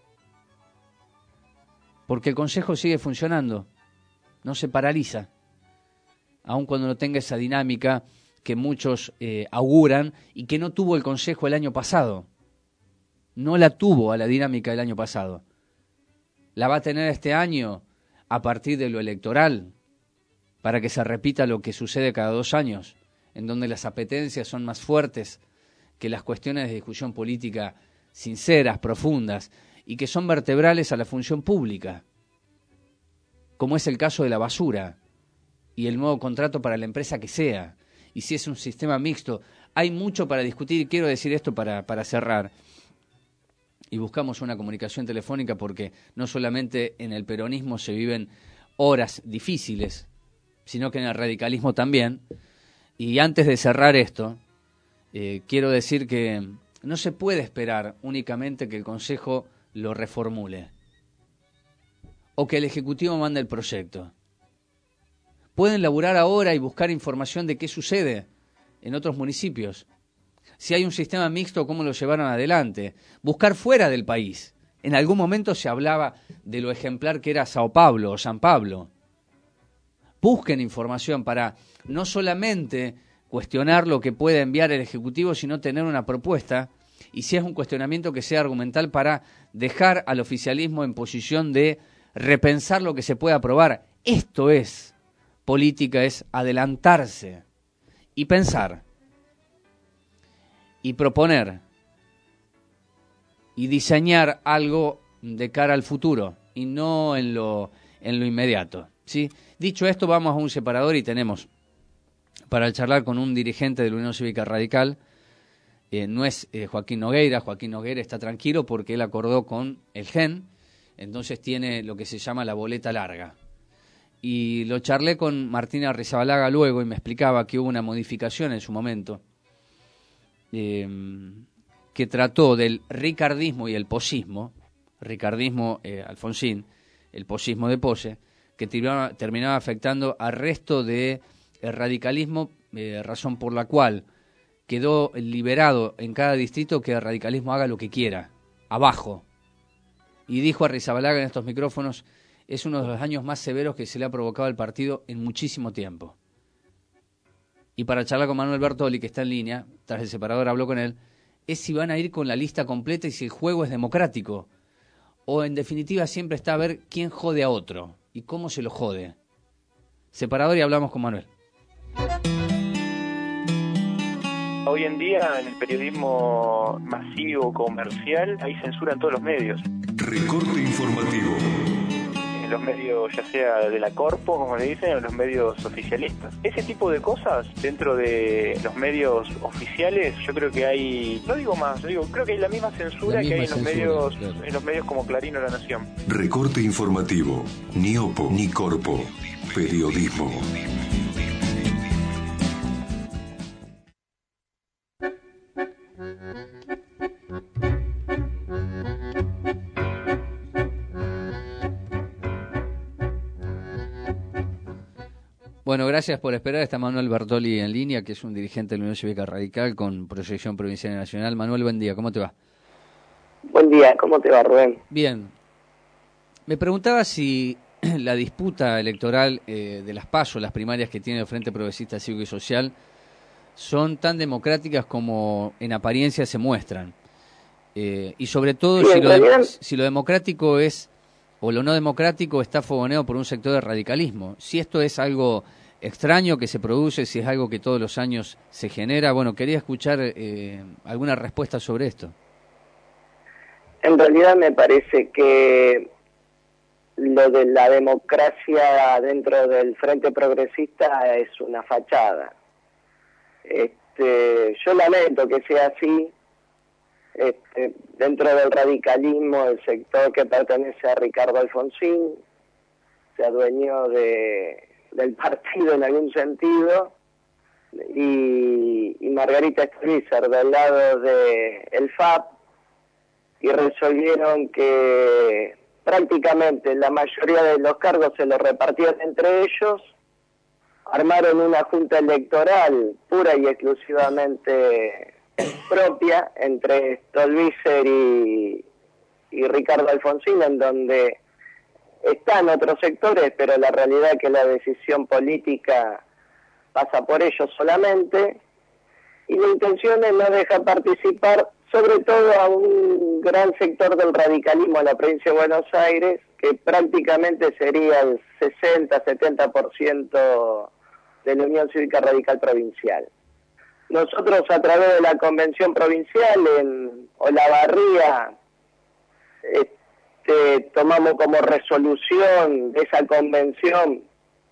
Porque el Consejo sigue funcionando, no se paraliza, aun cuando no tenga esa dinámica que muchos eh, auguran y que no tuvo el Consejo el año pasado. No la tuvo a la dinámica del año pasado. La va a tener este año a partir de lo electoral, para que se repita lo que sucede cada dos años, en donde las apetencias son más fuertes que las cuestiones de discusión política sinceras, profundas, y que son vertebrales a la función pública, como es el caso de la basura y el nuevo contrato para la empresa que sea, y si es un sistema mixto. Hay mucho para discutir, y quiero decir esto para, para cerrar, y buscamos una comunicación telefónica porque no solamente en el peronismo se viven horas difíciles, sino que en el radicalismo también. Y antes de cerrar esto, eh, quiero decir que no se puede esperar únicamente que el Consejo lo reformule o que el Ejecutivo mande el proyecto. Pueden laburar ahora y buscar información de qué sucede en otros municipios. Si hay un sistema mixto, cómo lo llevaron adelante. Buscar fuera del país. En algún momento se hablaba de lo ejemplar que era Sao Paulo o San Pablo. Busquen información para no solamente cuestionar lo que puede enviar el Ejecutivo, sino tener una propuesta, y si es un cuestionamiento que sea argumental, para dejar al oficialismo en posición de repensar lo que se puede aprobar. Esto es política, es adelantarse y pensar y proponer y diseñar algo de cara al futuro y no en lo, en lo inmediato, ¿sí? Dicho esto, vamos a un separador y tenemos para charlar con un dirigente de la Unión Cívica Radical. Eh, no es eh, Joaquín Nogueira. Joaquín Nogueira está tranquilo porque él acordó con el G E N, entonces tiene lo que se llama la boleta larga. Y lo charlé con Martina Arrizabalaga luego y me explicaba que hubo una modificación en su momento eh, que trató del ricardismo y el posismo, ricardismo eh, Alfonsín, el posismo de Pose, que terminaba, terminaba afectando al resto del de radicalismo, eh, razón por la cual quedó liberado en cada distrito que el radicalismo haga lo que quiera, abajo. Y dijo Arrizabalaga en estos micrófonos, es uno de los años más severos que se le ha provocado al partido en muchísimo tiempo. Y para charlar con Manuel Bertoli, que está en línea, tras el separador habló con él, es si van a ir con la lista completa y si el juego es democrático. O en definitiva siempre está a ver quién jode a otro y cómo se lo jode. Separador y hablamos con Manuel. Hoy en día, en el periodismo masivo, comercial, hay censura en todos los medios. Recorte informativo. En los medios, ya sea de la corpo, como le dicen, o en los medios oficialistas. Ese tipo de cosas, dentro de los medios oficiales, yo creo que hay, no digo más, digo, creo que hay la misma censura la misma que hay en los censura, medios, claro. En los medios como Clarín o La Nación. Recorte informativo. Ni opo, ni corpo. Periodismo. Bueno, gracias por esperar. Está Manuel Bertoli en línea, que es un dirigente de la Unión Cívica Radical con proyección provincial y nacional. Manuel, buen día. ¿Cómo te va? Buen día. ¿Cómo te va, Rubén? Bien. Me preguntaba si la disputa electoral eh, de las PASO, las primarias que tiene el Frente Progresista Cívico y Social, son tan democráticas como en apariencia se muestran. Eh, y sobre todo, sí, si, lo de, si lo democrático es, o lo no democrático está fogoneado por un sector de radicalismo. Si esto es algo extraño que se produce, si es algo que todos los años se genera. Bueno, quería escuchar eh, alguna respuesta sobre esto. En realidad me parece que lo de la democracia dentro del Frente Progresista es una fachada. Este, yo lamento que sea así. Este, dentro del radicalismo, el sector que pertenece a Ricardo Alfonsín se adueñó de, del partido en algún sentido, y, y Margarita Stolbizer del lado de el F A P, y resolvieron que prácticamente la mayoría de los cargos se los repartieron entre ellos, armaron una junta electoral pura y exclusivamente propia entre Stolbizer y, y Ricardo Alfonsín, en donde están otros sectores, pero la realidad es que la decisión política pasa por ellos solamente, y la intención es no dejar participar sobre todo a un gran sector del radicalismo en la provincia de Buenos Aires, que prácticamente sería el sesenta a setenta por ciento de la Unión Cívica Radical Provincial. Nosotros, a través de la convención provincial en Olavarría, este, tomamos como resolución de esa convención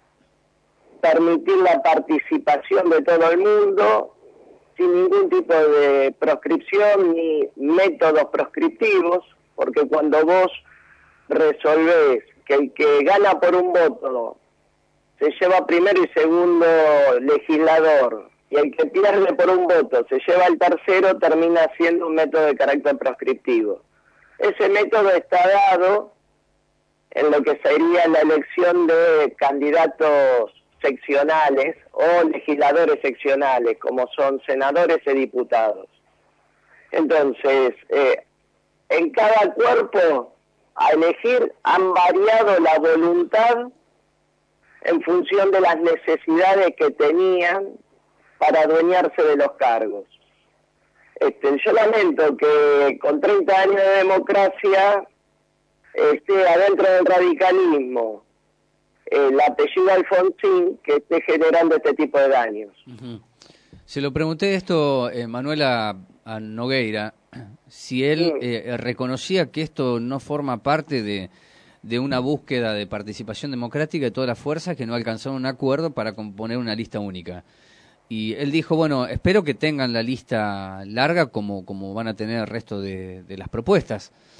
permitir la participación de todo el mundo sin ningún tipo de proscripción ni métodos proscriptivos, porque cuando vos resolvés que el que gana por un voto se lleva primero y segundo legislador, y el que pierde por un voto se lleva al tercero, termina siendo un método de carácter proscriptivo. Ese método está dado en lo que sería la elección de candidatos seccionales o legisladores seccionales, como son senadores y diputados. Entonces, eh, en cada cuerpo a elegir han variado la voluntad en función de las necesidades que tenían para adueñarse de los cargos. Este, yo lamento que con treinta años de democracia esté adentro del radicalismo el apellido Alfonsín, que esté generando este tipo de daños. Uh-huh. Se lo pregunté esto, eh, Manuel, a, a Nogueira, si él sí. eh, reconocía que esto no forma parte de, de una búsqueda de participación democrática de todas las fuerzas que no alcanzaron un acuerdo para componer una lista única. Y él dijo, bueno, espero que tengan la lista larga como, como van a tener el resto de, de las propuestas.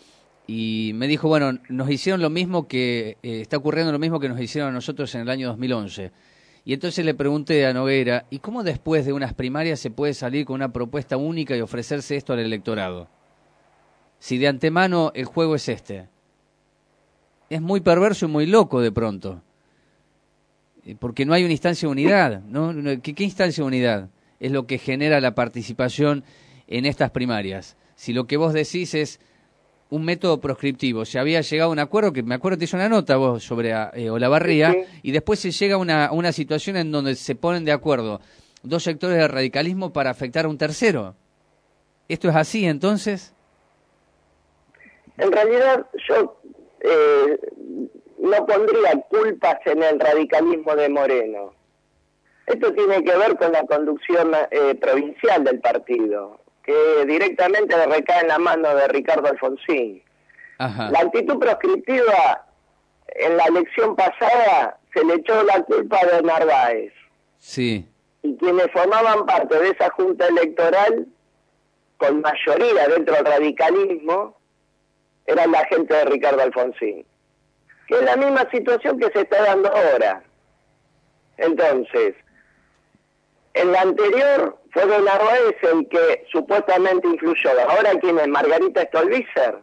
y me dijo, bueno, nos hicieron lo mismo que, eh, está ocurriendo lo mismo que nos hicieron a nosotros en el año dos mil once. Y entonces le pregunté a Nogueira, ¿y cómo después de unas primarias se puede salir con una propuesta única y ofrecerse esto al electorado? Si de antemano el juego es este. Es muy perverso y muy loco de pronto. Porque no hay una instancia de unidad, ¿no? ¿Qué, qué instancia de unidad es lo que genera la participación en estas primarias? Si lo que vos decís es un método proscriptivo, se había llegado a un acuerdo, que me acuerdo te hizo una nota vos sobre eh, Olavarría, sí, sí. Y después se llega a una, una situación en donde se ponen de acuerdo dos sectores del radicalismo para afectar a un tercero. ¿Esto es así entonces? En realidad yo eh, no pondría culpas en el radicalismo de Moreno. Esto tiene que ver con la conducción eh, provincial del partido, que directamente recae en la mano de Ricardo Alfonsín. Ajá. La actitud proscriptiva en la elección pasada se le echó la culpa de Narváez. Sí. Y quienes formaban parte de esa junta electoral, con mayoría dentro del radicalismo, eran la gente de Ricardo Alfonsín. Que es la misma situación que se está dando ahora. Entonces, en la anterior fue de Narváez el que supuestamente influyó. Ahora, ¿quién es? Margarita Stolbizer.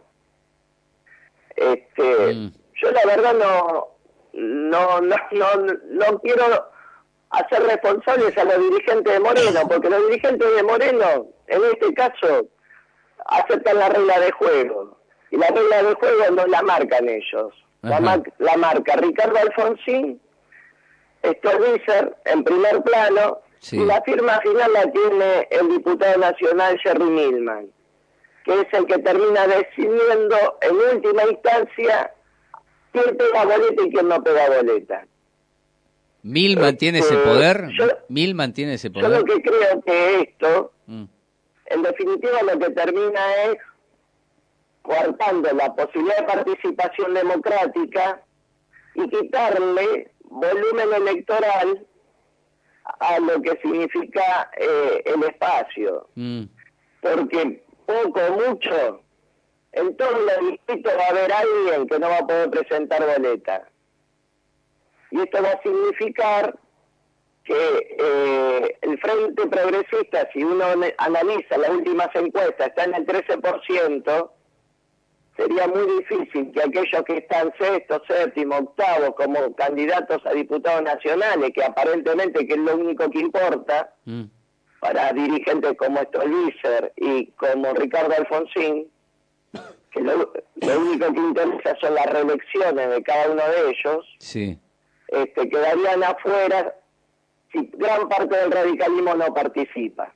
Este, mm. Yo la verdad no, no, no, no, no quiero hacer responsables a los dirigentes de Moreno, porque los dirigentes de Moreno, en este caso, aceptan la regla de juego. Y la regla de juego no la marcan ellos. La, mar, la marca Ricardo Alfonsín, Stolbizer en primer plano, sí. Y la firma final la tiene el diputado nacional Jerry Milman, que es el que termina decidiendo en última instancia quién pega boleta y quién no pega boleta. ¿Milman tiene este, ese poder? Yo, ¿Milman tiene ese poder? Yo lo que creo que esto, mm. en definitiva, lo que termina es coartando la posibilidad de participación democrática y quitarle volumen electoral a lo que significa eh, el espacio. Mm. Porque poco o mucho, en todos los distritos va a haber alguien que no va a poder presentar boleta. Y esto va a significar que eh, el Frente Progresista, si uno analiza las últimas encuestas, está en el trece por ciento, sería muy difícil que aquellos que están sexto, séptimo, octavo como candidatos a diputados nacionales, que aparentemente que es lo único que importa, mm. para dirigentes como Stolbizer y como Ricardo Alfonsín, que lo, lo único que interesa son las reelecciones de cada uno de ellos, sí. este, quedarían afuera si gran parte del radicalismo no participa.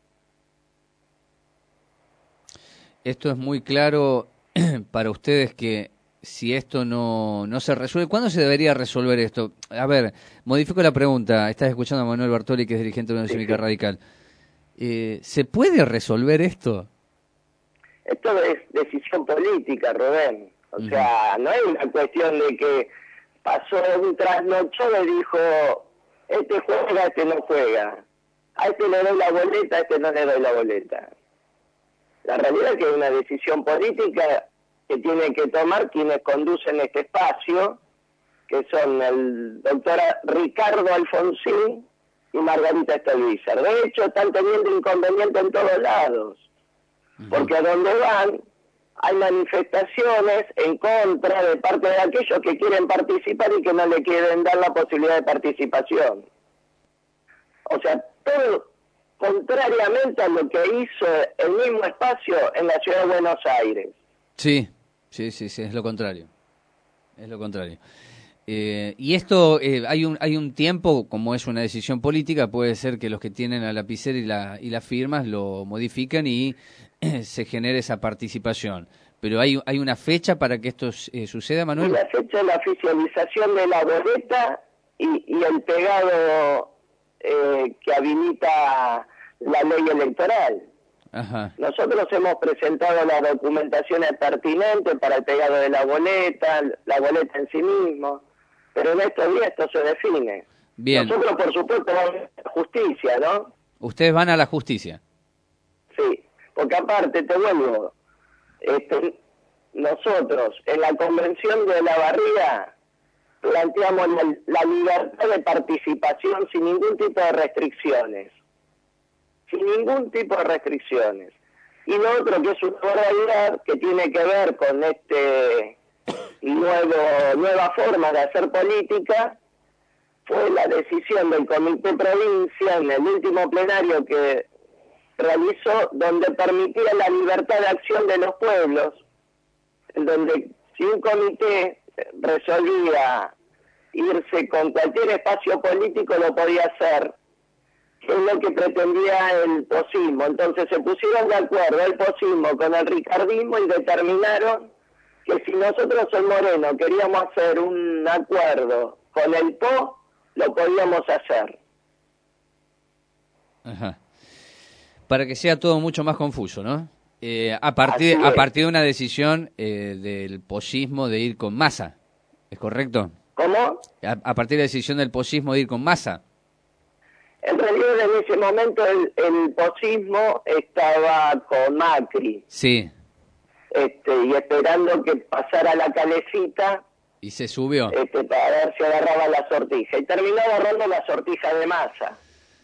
Esto es muy claro para ustedes, que si esto no, no se resuelve, ¿cuándo se debería resolver esto? A ver, modifico la pregunta. Estás escuchando a Manuel Bartoli, que es dirigente de la Unión Cívica Radical. Eh, ¿Se puede resolver esto? Esto es decisión política, Rubén. O uh-huh. sea, no es una cuestión de que pasó un trasnocho y dijo, este juega, este no juega. A este le doy la boleta, a este no le doy la boleta. La realidad es que es una decisión política que tienen que tomar quienes conducen este espacio, que son el doctor Ricardo Alfonsín y Margarita Stolbizer. De hecho, están teniendo inconveniente en todos lados, porque a donde van hay manifestaciones en contra de parte de aquellos que quieren participar y que no le quieren dar la posibilidad de participación. O sea, todo contrariamente a lo que hizo el mismo espacio en la ciudad de Buenos Aires. Sí, sí, sí, sí, es lo contrario. Es lo contrario. Eh, y esto, eh, hay un hay un tiempo, como es una decisión política, puede ser que los que tienen la lapicera y, la, y las firmas lo modifican y eh, se genere esa participación. Pero hay hay una fecha para que esto eh, suceda, Manuel. Y la fecha es la oficialización de la boleta y, y el pegado eh, que habilita la ley electoral. Ajá. Nosotros hemos presentado las documentaciones pertinentes para el pegado de la boleta, la boleta en sí mismo, pero en estos días esto se define. Bien. Nosotros, por supuesto, vamos a la justicia, ¿no? Ustedes van a la justicia. Sí, porque aparte, te vuelvo, este, nosotros en la convención de Olavarría planteamos la, la libertad de participación sin ningún tipo de restricciones, sin ningún tipo de restricciones. Y lo otro que es una barbaridad que tiene que ver con este nuevo nueva forma de hacer política fue la decisión del Comité Provincia en el último plenario que realizó, donde permitía la libertad de acción de los pueblos, en donde si un comité resolvía irse con cualquier espacio político lo podía hacer, que es lo que pretendía el posismo. Entonces se pusieron de acuerdo el posismo con el ricardismo y determinaron que si nosotros en Moreno queríamos hacer un acuerdo con el P O, lo podíamos hacer. Ajá. Para que sea todo mucho más confuso, ¿no? Eh, a partir a partir de una decisión eh, del posismo de ir con Massa, ¿es correcto? ¿Cómo? A, a partir de la decisión del posismo de ir con Massa. En realidad en ese momento el, el posismo estaba con Macri. Sí. Este, y esperando que pasara la calecita. Y se subió. Este, para ver si agarraba la sortija. Y terminó agarrando la sortija de Massa.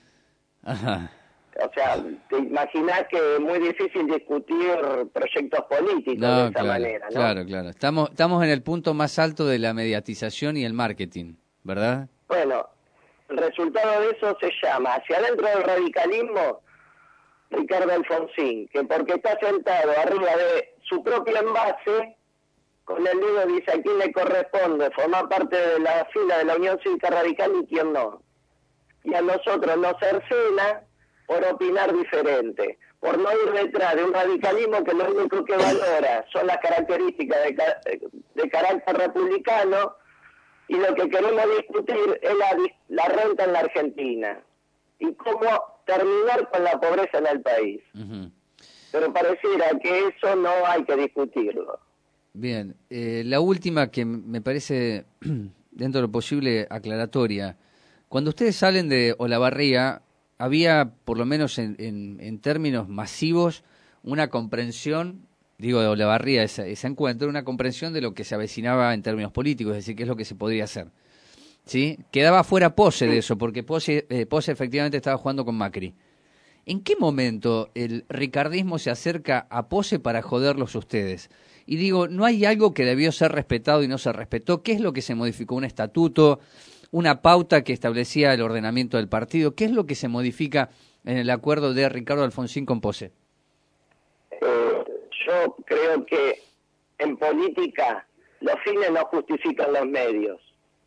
Ajá. O sea, te imaginás que es muy difícil discutir proyectos políticos No, de esa claro, manera, ¿no? claro, claro. Estamos, estamos en el punto más alto de la mediatización y el marketing, ¿verdad? Bueno, el resultado de eso se llama, hacia adentro del radicalismo, Ricardo Alfonsín, que porque está sentado arriba de su propio envase, con el dedo dice a quién le corresponde formar parte de la fila de la Unión Cívica Radical y quién no. Y a nosotros nos cercena por opinar diferente, por no ir detrás de un radicalismo que lo único que valora son las características de, de carácter republicano, y lo que queremos discutir es la, la renta en la Argentina y cómo terminar con la pobreza en el país. Uh-huh. Pero pareciera que eso no hay que discutirlo. Bien, eh, la última que me parece dentro de lo posible aclaratoria. Cuando ustedes salen de Olavarría, había, por lo menos en, en, en términos masivos, una comprensión, digo de Olavarría, ese, ese encuentro, una comprensión de lo que se avecinaba en términos políticos, es decir, qué es lo que se podría hacer. ¿Sí? Quedaba fuera Pose de eso, porque Pose, eh, Pose efectivamente estaba jugando con Macri. ¿En qué momento el ricardismo se acerca a Pose para joderlos a ustedes? Y digo, ¿no hay algo que debió ser respetado y no se respetó? ¿Qué es lo que se modificó? ¿Un estatuto? ¿Una pauta que establecía el ordenamiento del partido? ¿Qué es lo que se modifica en el acuerdo de Ricardo Alfonsín con Pose? Eh, yo creo que en política los fines no justifican los medios.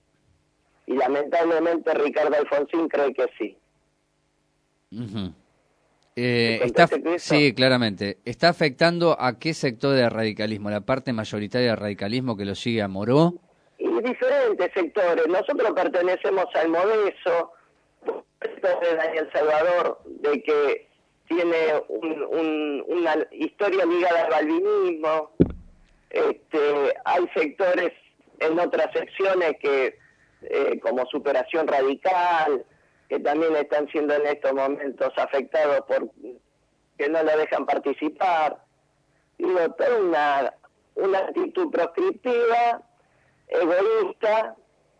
Y lamentablemente Ricardo Alfonsín cree que sí. Uh-huh. eh, está, sí, claramente. ¿Está afectando a qué sector del radicalismo? ¿La parte mayoritaria del radicalismo que lo sigue a Moró? Y diferentes sectores. Nosotros pertenecemos al Modeso, de Daniel Salvador, de que tiene un, un, una historia ligada al balvinismo. Este, hay sectores en otras secciones que, eh, como Superación Radical, que también están siendo en estos momentos afectados por que no lo dejan participar. Digo, toda una, una actitud proscriptiva, egoísta,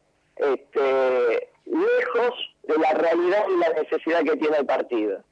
este, lejos de la realidad y la necesidad que tiene el partido.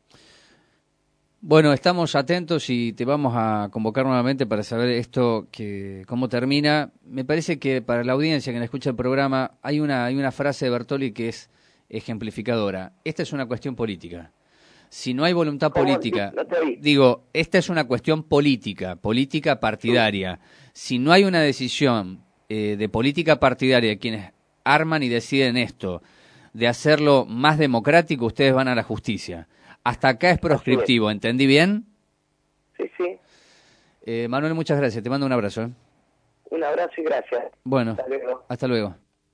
Bueno, estamos atentos y te vamos a convocar nuevamente para saber esto, que cómo termina. Me parece que para la audiencia que me escucha el programa hay una, hay una frase de Bertoli que es ejemplificadora. Esta es una cuestión política. Si no hay voluntad política, no digo, esta es una cuestión política, política partidaria. Si no hay una decisión eh, de política partidaria, quienes arman y deciden esto, de hacerlo más democrático, ustedes van a la justicia. Hasta acá es proscriptivo, ¿entendí bien? Sí, sí. Eh, Manuel, muchas gracias, te mando un abrazo. ¿eh? Un abrazo y gracias. Bueno, hasta luego. Hasta luego.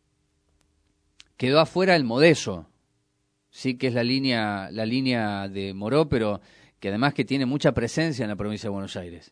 Quedó afuera el Modeso, sí que es la línea, la línea de Moró, pero que además que tiene mucha presencia en la provincia de Buenos Aires.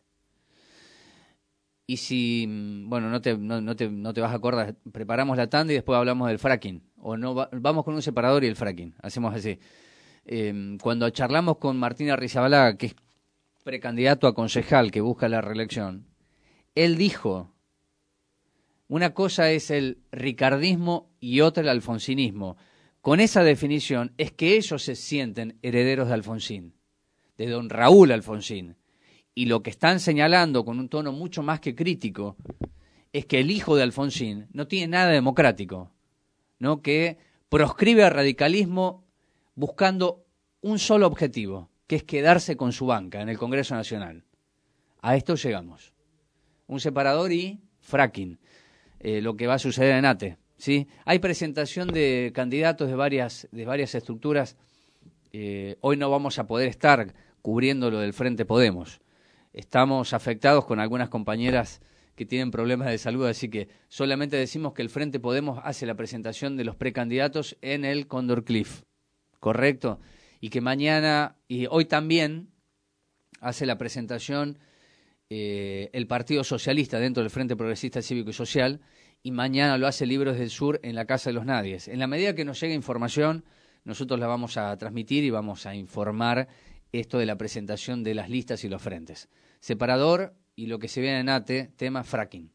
Y si, bueno, no te, no, no te, no te vas a acordar, preparamos la tanda y después hablamos del fracking. O no, va, vamos con un separador y el fracking, hacemos así. Eh, cuando charlamos con Martín Arrizabalaga, que es precandidato a concejal que busca la reelección, él dijo, una cosa es el ricardismo y otra el alfonsinismo. Con esa definición es que ellos se sienten herederos de Alfonsín, de don Raúl Alfonsín. Y lo que están señalando con un tono mucho más que crítico es que el hijo de Alfonsín no tiene nada democrático, ¿no? Que proscribe al radicalismo buscando un solo objetivo, que es quedarse con su banca en el Congreso Nacional. A esto llegamos. Un separador y fracking, eh, lo que va a suceder en ATE, ¿sí? Hay presentación de candidatos de varias, de varias estructuras. Eh, hoy no vamos a poder estar cubriendo lo del Frente Podemos. Estamos afectados con algunas compañeras que tienen problemas de salud, así que solamente decimos que el Frente Podemos hace la presentación de los precandidatos en el Condor Cliff, ¿correcto? Y que mañana, y hoy también, hace la presentación eh, el Partido Socialista dentro del Frente Progresista Cívico y Social, y mañana lo hace Libros del Sur en la Casa de los Nadies. En la medida que nos llegue información, nosotros la vamos a transmitir y vamos a informar esto de la presentación de las listas y los frentes. Separador y lo que se viene en ATE, tema fracking.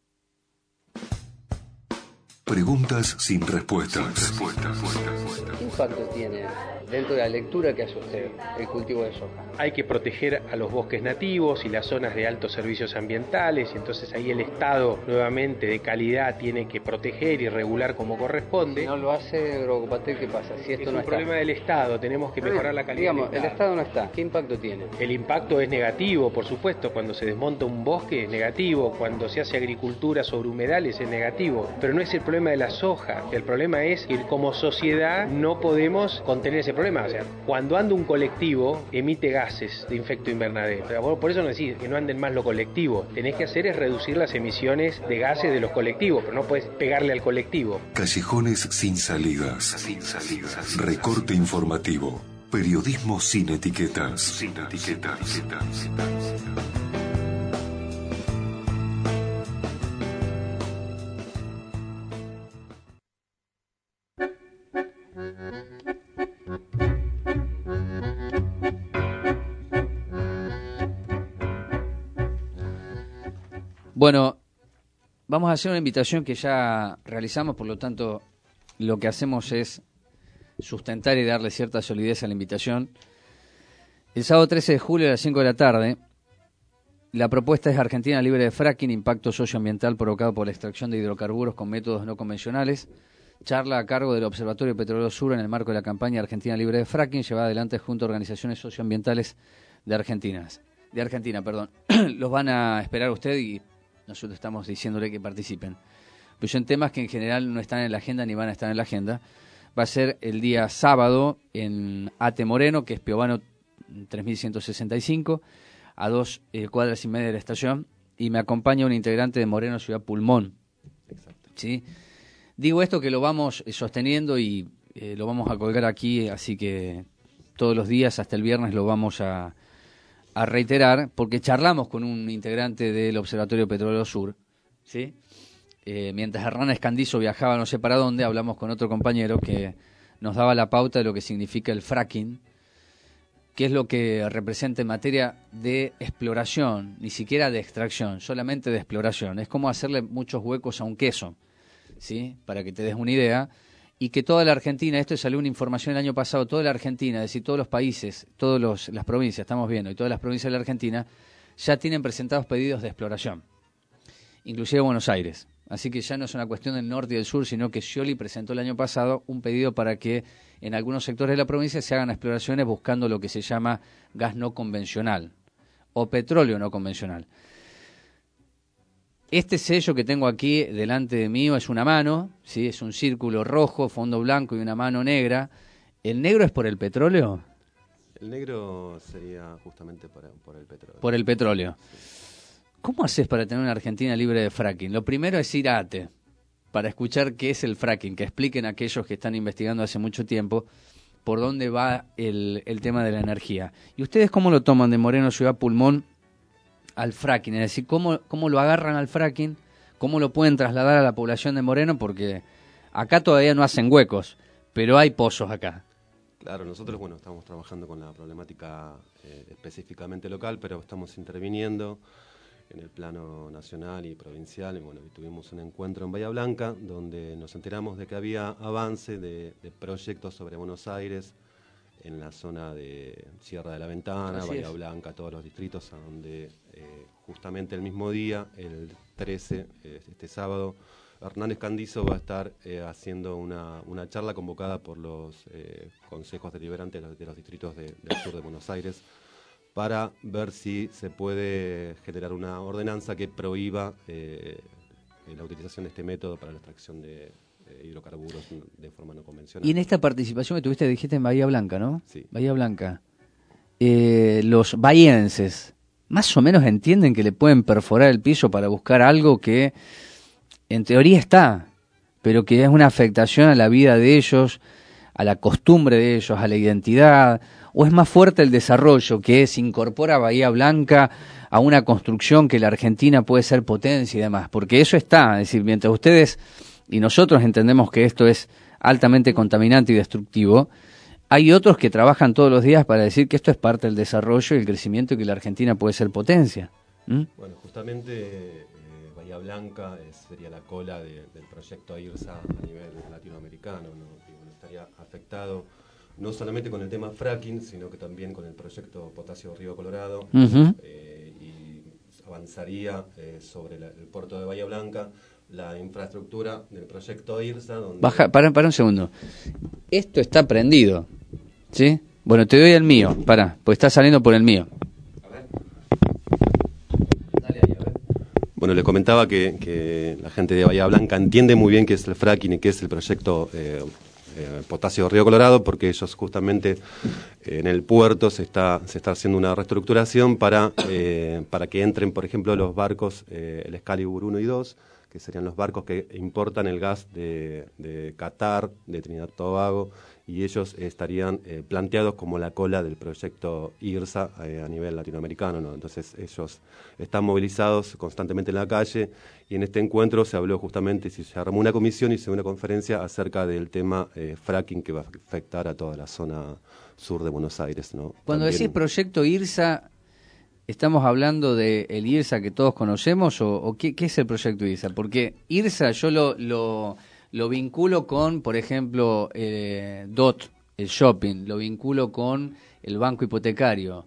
Preguntas sin respuestas. ¿Qué impacto tiene dentro de la lectura que hace usted el cultivo de soja? Hay que proteger a los bosques nativos y las zonas de altos servicios ambientales, y entonces ahí el Estado nuevamente de calidad tiene que proteger y regular como corresponde. Si no lo hace Agropatel, ¿qué pasa? Si esto es no un está. problema del Estado, tenemos que mejorar la calidad. Digamos, del el Estado no está. ¿Qué impacto tiene? El impacto es negativo, por supuesto. Cuando se desmonta un bosque es negativo, cuando se hace agricultura sobre humedales es negativo, pero no es el problema de la soja. El problema es que como sociedad no podemos contener ese problema. O sea, cuando anda un colectivo emite gases de efecto invernadero. O sea, por eso no decís que no anden más los colectivos. Tenés que hacer es reducir las emisiones de gases de los colectivos, pero no puedes pegarle al colectivo. Callejones sin salidas. Sin salidas. Recorte informativo. Periodismo sin etiquetas. Sin etiquetas. Bueno, vamos a hacer una invitación que ya realizamos, por lo tanto, lo que hacemos es sustentar y darle cierta solidez a la invitación. El sábado trece de julio a las cinco de la tarde, la propuesta es Argentina libre de fracking, impacto socioambiental provocado por la extracción de hidrocarburos con métodos no convencionales. Charla a cargo del Observatorio Petrolero Sur en el marco de la campaña Argentina libre de fracking, llevada adelante junto a organizaciones socioambientales de Argentina. De Argentina, perdón. Los van a esperar usted y nosotros estamos diciéndole que participen. Pues son temas que en general no están en la agenda ni van a estar en la agenda. Va a ser el día sábado en Ate Moreno, que es Piovano tres mil ciento sesenta y cinco, a dos eh, cuadras y media de la estación, y me acompaña un integrante de Moreno Ciudad Pulmón. Exacto. ¿Sí? Digo esto que lo vamos eh, sosteniendo y eh, lo vamos a colgar aquí, así que todos los días hasta el viernes lo vamos a... a reiterar, porque charlamos con un integrante del Observatorio Petrolero Sur, ¿sí? Eh, mientras Hernán Escandizo viajaba no sé para dónde, hablamos con otro compañero que nos daba la pauta de lo que significa el fracking, que es lo que representa en materia de exploración, ni siquiera de extracción, solamente de exploración. Es como hacerle muchos huecos a un queso, ¿sí? Para que te des una idea. Y que toda la Argentina, esto salió una información el año pasado, toda la Argentina, es decir, todos los países, todas las provincias, estamos viendo, y todas las provincias de la Argentina, ya tienen presentados pedidos de exploración, inclusive Buenos Aires. Así que ya no es una cuestión del norte y del sur, sino que Scioli presentó el año pasado un pedido para que en algunos sectores de la provincia se hagan exploraciones buscando lo que se llama gas no convencional o petróleo no convencional. Este sello que tengo aquí delante de mí es una mano, ¿sí? Es un círculo rojo, fondo blanco y una mano negra. ¿El negro es por el petróleo? El negro sería justamente por, por el petróleo. Por el petróleo. ¿Cómo haces para tener una Argentina libre de fracking? Lo primero es ir a ATE, para escuchar qué es el fracking, que expliquen a aquellos que están investigando hace mucho tiempo por dónde va el, el tema de la energía. ¿Y ustedes cómo lo toman de Moreno Ciudad Pulmón al fracking? Es decir, ¿cómo, cómo lo agarran al fracking? ¿Cómo lo pueden trasladar a la población de Moreno? Porque acá todavía no hacen huecos, pero hay pozos acá. Claro, nosotros bueno estamos trabajando con la problemática eh, específicamente local, pero estamos interviniendo en el plano nacional y provincial. Y bueno, tuvimos un encuentro en Bahía Blanca donde nos enteramos de que había avance de, de proyectos sobre Buenos Aires en la zona de Sierra de la Ventana, Así Bahía es. Blanca, todos los distritos, a donde eh, justamente el mismo día, el trece, eh, este sábado, Hernández Candizo va a estar eh, haciendo una, una charla convocada por los eh, consejos deliberantes de los, de los distritos de, del sur de Buenos Aires para ver si se puede generar una ordenanza que prohíba eh, la utilización de este método para la extracción de eh, hidrocarburos de forma no convencional. Y en esta participación que tuviste, dijiste en Bahía Blanca, ¿no? Sí. Bahía Blanca. Eh, los bahienses, más o menos entienden que le pueden perforar el piso para buscar algo que en teoría está, pero que es una afectación a la vida de ellos, a la costumbre de ellos, a la identidad, o es más fuerte el desarrollo que se incorpora a Bahía Blanca a una construcción que la Argentina puede ser potencia y demás, porque eso está, es decir, mientras ustedes y nosotros entendemos que esto es altamente contaminante y destructivo, hay otros que trabajan todos los días para decir que esto es parte del desarrollo y el crecimiento y que la Argentina puede ser potencia. ¿Mm? Bueno, justamente eh, Bahía Blanca eh, sería la cola de, del proyecto IRSA a nivel latinoamericano, ¿no? Que, bueno, estaría afectado no solamente con el tema fracking, sino que también con el proyecto Potasio Río Colorado, Uh-huh. eh, y avanzaría eh, sobre la, el puerto de Bahía Blanca la infraestructura del proyecto IRSA. Donde Baja, para, para un segundo. Esto está prendido, ¿sí? Bueno, te doy el mío, para, pues está saliendo por el mío. Bueno, le comentaba que, que la gente de Bahía Blanca entiende muy bien qué es el fracking y qué es el proyecto eh, eh, Potasio Río Colorado, porque ellos justamente eh, en el puerto se está se está haciendo una reestructuración para eh, para que entren, por ejemplo, los barcos, eh, el Excalibur uno y dos, que serían los barcos que importan el gas de, de Qatar, de Trinidad y Tobago, y ellos estarían eh, planteados como la cola del proyecto IRSA eh, a nivel latinoamericano, ¿no? Entonces ellos están movilizados constantemente en la calle, y en este encuentro se habló justamente, se armó una comisión y se hizo una conferencia acerca del tema eh, fracking, que va a afectar a toda la zona sur de Buenos Aires, ¿no? Cuando También, decís proyecto IRSA, ¿estamos hablando del el IRSA que todos conocemos o, o qué, qué es el proyecto IRSA? Porque IRSA yo lo, lo, lo vinculo con, por ejemplo, eh, D O T, el shopping, lo vinculo con el banco hipotecario.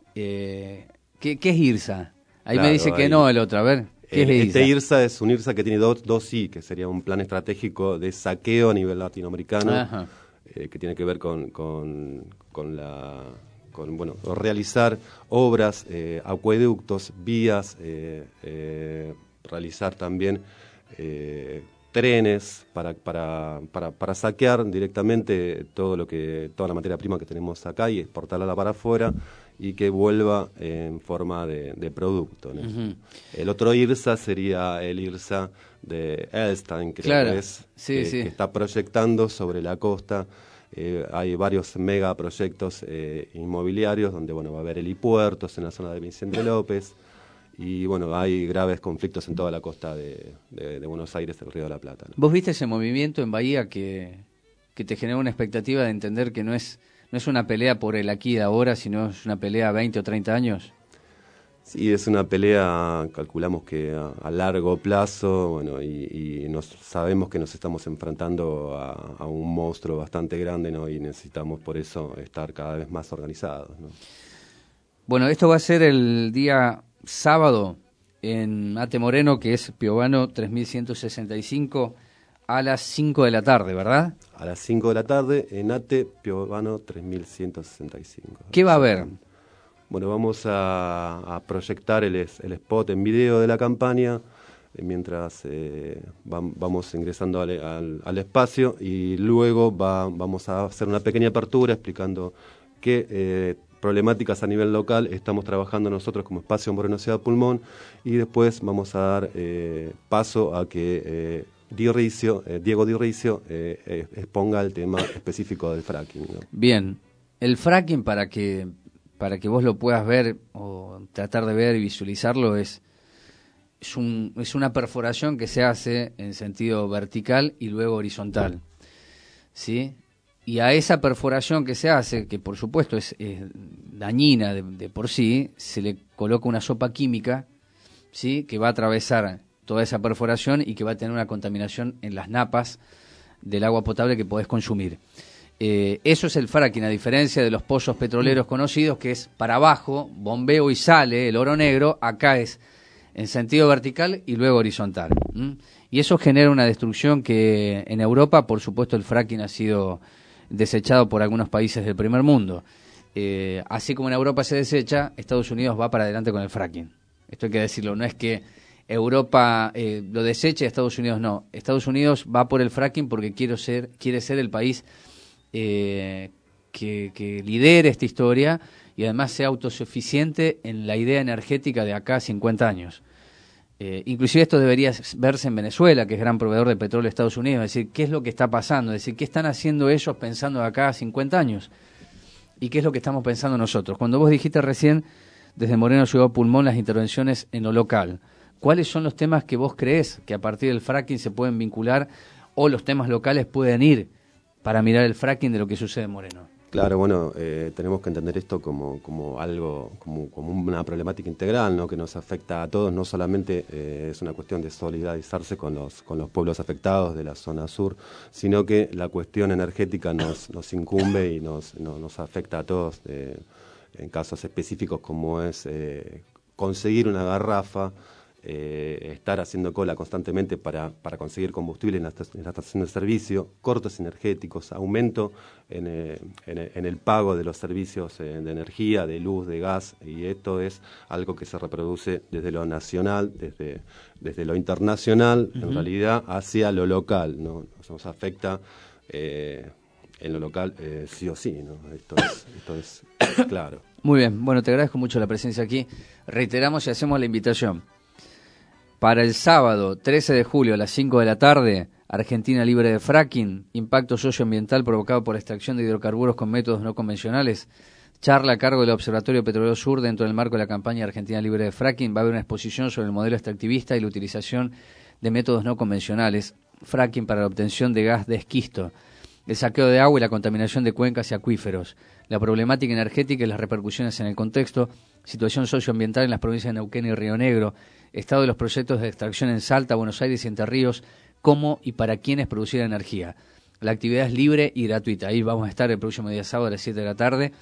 Eh, ¿qué, ¿Qué es IRSA? Ahí claro, me dice que ahí- no el otro, a ver, ¿qué El- es este IRSA? IRSA es un IRSA que tiene dos, dos I, que sería un plan estratégico de saqueo a nivel latinoamericano, Ajá. eh, que tiene que ver con, con, con la con bueno realizar obras, eh, acueductos, vías, eh, eh, realizar también eh, trenes para, para, para, para saquear directamente todo lo que toda la materia prima que tenemos acá y exportarla para afuera y que vuelva en forma de, de producto, ¿no? Ujú. El otro IRSA sería el IRSA de Elstein, creo Claro, que es, sí, que, sí. que está proyectando sobre la costa. Eh, hay varios megaproyectos eh, inmobiliarios donde bueno va a haber helipuertos en la zona de Vicente López, y bueno, hay graves conflictos en toda la costa de, de- de Buenos Aires, el Río de la Plata, ¿no? ¿Vos viste ese movimiento en Bahía que, que te generó una expectativa de entender que no es, no es una pelea por el aquí y ahora, sino es una pelea a veinte o treinta años? Sí, es una pelea, calculamos que a, a largo plazo, bueno, y, y nos sabemos que nos estamos enfrentando a, a un monstruo bastante grande, ¿no? Y necesitamos por eso estar cada vez más organizados, ¿no? Bueno, esto va a ser el día sábado en Ate Moreno, que es Piovano tres mil ciento sesenta y cinco, a las cinco de la tarde, ¿verdad? A las cinco de la tarde en Ate Piovano tres mil ciento sesenta y cinco. ¿Qué va a haber? Bueno, vamos a, a proyectar el, es- el spot en video de la campaña eh, mientras eh, vam- vamos ingresando al, al- al espacio, y luego va- vamos a hacer una pequeña apertura explicando qué eh, problemáticas a nivel local estamos trabajando nosotros como Espacio Moreno Ciudad Pulmón, y después vamos a dar eh, paso a que eh, Di Ricio, eh, Diego Di Ricio eh, eh, exponga el tema específico del fracking, ¿no? Bien, el fracking, para que para que vos lo puedas ver o tratar de ver y visualizarlo, es es, un, es una perforación que se hace en sentido vertical y luego horizontal, ¿sí? Y a esa perforación que se hace, que por supuesto es, es dañina de, de por sí, se le coloca una sopa química ¿sí? Que va a atravesar toda esa perforación y que va a tener una contaminación en las napas del agua potable que podés consumir. Eh, eso es el fracking, a diferencia de los pozos petroleros conocidos, que es para abajo, bombeo y sale el oro negro. Acá es en sentido vertical y luego horizontal. ¿Mm? Y eso genera una destrucción que en Europa, por supuesto, el fracking ha sido desechado por algunos países del primer mundo. Eh, así como en Europa se desecha, Estados Unidos va para adelante con el fracking. Esto hay que decirlo, no es que Europa eh, lo deseche, Estados Unidos no. Estados Unidos va por el fracking porque quiere ser, quiere ser el país eh, que, que lidere esta historia y además sea autosuficiente en la idea energética de acá a cincuenta años. Eh, inclusive esto debería verse en Venezuela, que es gran proveedor de petróleo de Estados Unidos, es decir, ¿qué es lo que está pasando? Es decir, ¿qué están haciendo ellos pensando de acá a cincuenta años? ¿Y qué es lo que estamos pensando nosotros? Cuando vos dijiste recién, desde Moreno Ciudad Pulmón, las intervenciones en lo local, ¿cuáles son los temas que vos creés que a partir del fracking se pueden vincular o los temas locales pueden ir para mirar el fracking de lo que sucede en Moreno? Claro, bueno, eh, tenemos que entender esto como, como algo, como, como una problemática integral, ¿no? Que nos afecta a todos, no solamente eh, es una cuestión de solidarizarse con los, con los pueblos afectados de la zona sur, sino que la cuestión energética nos, nos incumbe y nos, no, nos afecta a todos, eh, en casos específicos como es eh, conseguir una garrafa, Eh, estar haciendo cola constantemente para, para conseguir combustible en la, en la estación de servicio, cortes energéticos, aumento en, eh, en, en el pago de los servicios eh, de energía, de luz, de gas, y esto es algo que se reproduce desde lo nacional, desde, desde lo internacional, uh-huh. en realidad, hacia lo local, ¿no? Nos afecta eh, en lo local eh, sí o sí, ¿no? Esto es, esto es claro. Muy bien, bueno, te agradezco mucho la presencia aquí. Reiteramos y hacemos la invitación. Para el sábado, trece de julio, a las cinco de la tarde, Argentina libre de fracking, impacto socioambiental provocado por la extracción de hidrocarburos con métodos no convencionales. Charla a cargo del Observatorio Petrolero Sur dentro del marco de la campaña Argentina libre de fracking. Va a haber una exposición sobre el modelo extractivista y la utilización de métodos no convencionales. Fracking para la obtención de gas de esquisto, el saqueo de agua y la contaminación de cuencas y acuíferos, la problemática energética y las repercusiones en el contexto, situación socioambiental en las provincias de Neuquén y Río Negro, estado de los proyectos de extracción en Salta, Buenos Aires y Entre Ríos, cómo y para quiénes producir energía. La actividad es libre y gratuita. Ahí vamos a estar el próximo día sábado a las siete de la tarde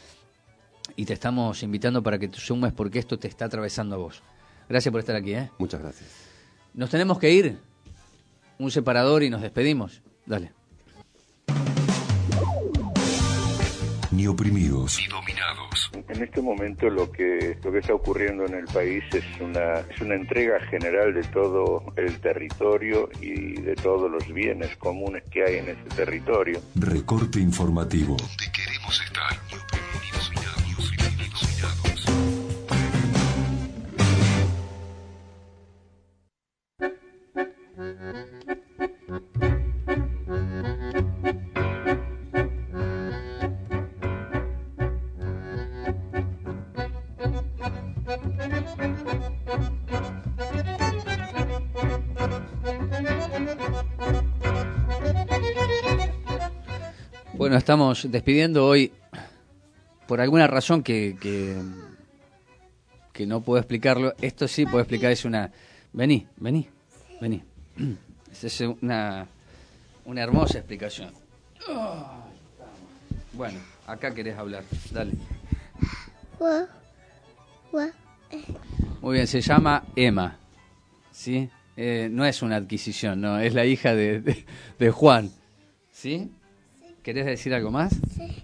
y te estamos invitando para que te sumes porque esto te está atravesando a vos. Gracias por estar aquí, ¿eh? Muchas gracias. Nos tenemos que ir. Un separador y nos despedimos. Dale. Ni oprimidos ni dominados. En este momento lo que lo que está ocurriendo en el país es una es una entrega general de todo el territorio y de todos los bienes comunes que hay en ese territorio. Recorte informativo. Donde queremos estar. Bueno, estamos despidiendo hoy por alguna razón que, que, que no puedo explicarlo. Esto sí puedo explicar, es una... Vení, vení, vení. Es una, una hermosa explicación. Bueno, acá querés hablar, dale. Muy bien, se llama Emma, ¿sí? Eh, no es una adquisición, no, es la hija de, de, de Juan, ¿sí? ¿Querés decir algo más? Sí.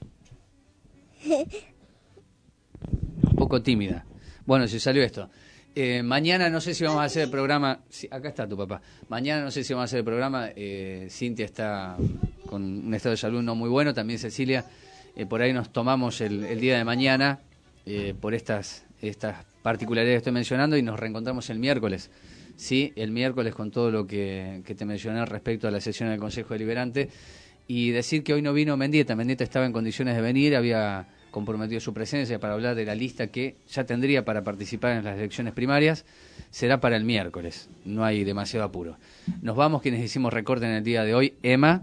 Un poco tímida. Bueno, si salió esto. Eh, mañana no sé si vamos a hacer el programa... Sí, acá está tu papá. Mañana no sé si vamos a hacer el programa. Eh, Cintia está con un estado de salud no muy bueno, también Cecilia. Eh, por ahí nos tomamos el, el día de mañana eh, por estas, estas particularidades que estoy mencionando y nos reencontramos el miércoles. Sí, el miércoles con todo lo que, que te mencioné respecto a la sesión del Consejo Deliberante. Y decir que hoy no vino Mendieta. Mendieta estaba en condiciones de venir, había comprometido su presencia para hablar de la lista que ya tendría para participar en las elecciones primarias. Será para el miércoles, no hay demasiado apuro. Nos vamos, quienes hicimos recorte en el día de hoy. Emma,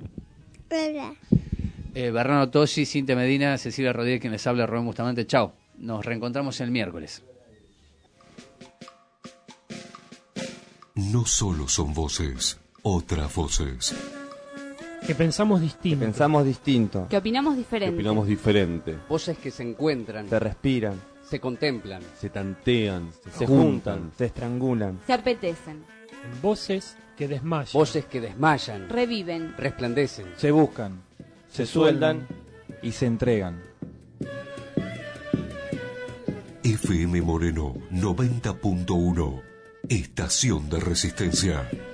eh, Bernardo Tosi, Cintia Medina, Cecilia Rodríguez, quien les habla, Rubén Bustamante. Chao, nos reencontramos el miércoles. no solo son voces, otras voces. Que pensamos distinto. Que pensamos distinto. Que opinamos diferente. Que opinamos diferente. Voces que se encuentran. Se respiran. Se contemplan. Se tantean. Se, se juntan, juntan. Se estrangulan. Se apetecen. Voces que desmayan. Voces que desmayan. Reviven. Resplandecen. Se buscan. Se, se sueldan. Y se entregan. F M Moreno noventa punto uno. Estación de Resistencia.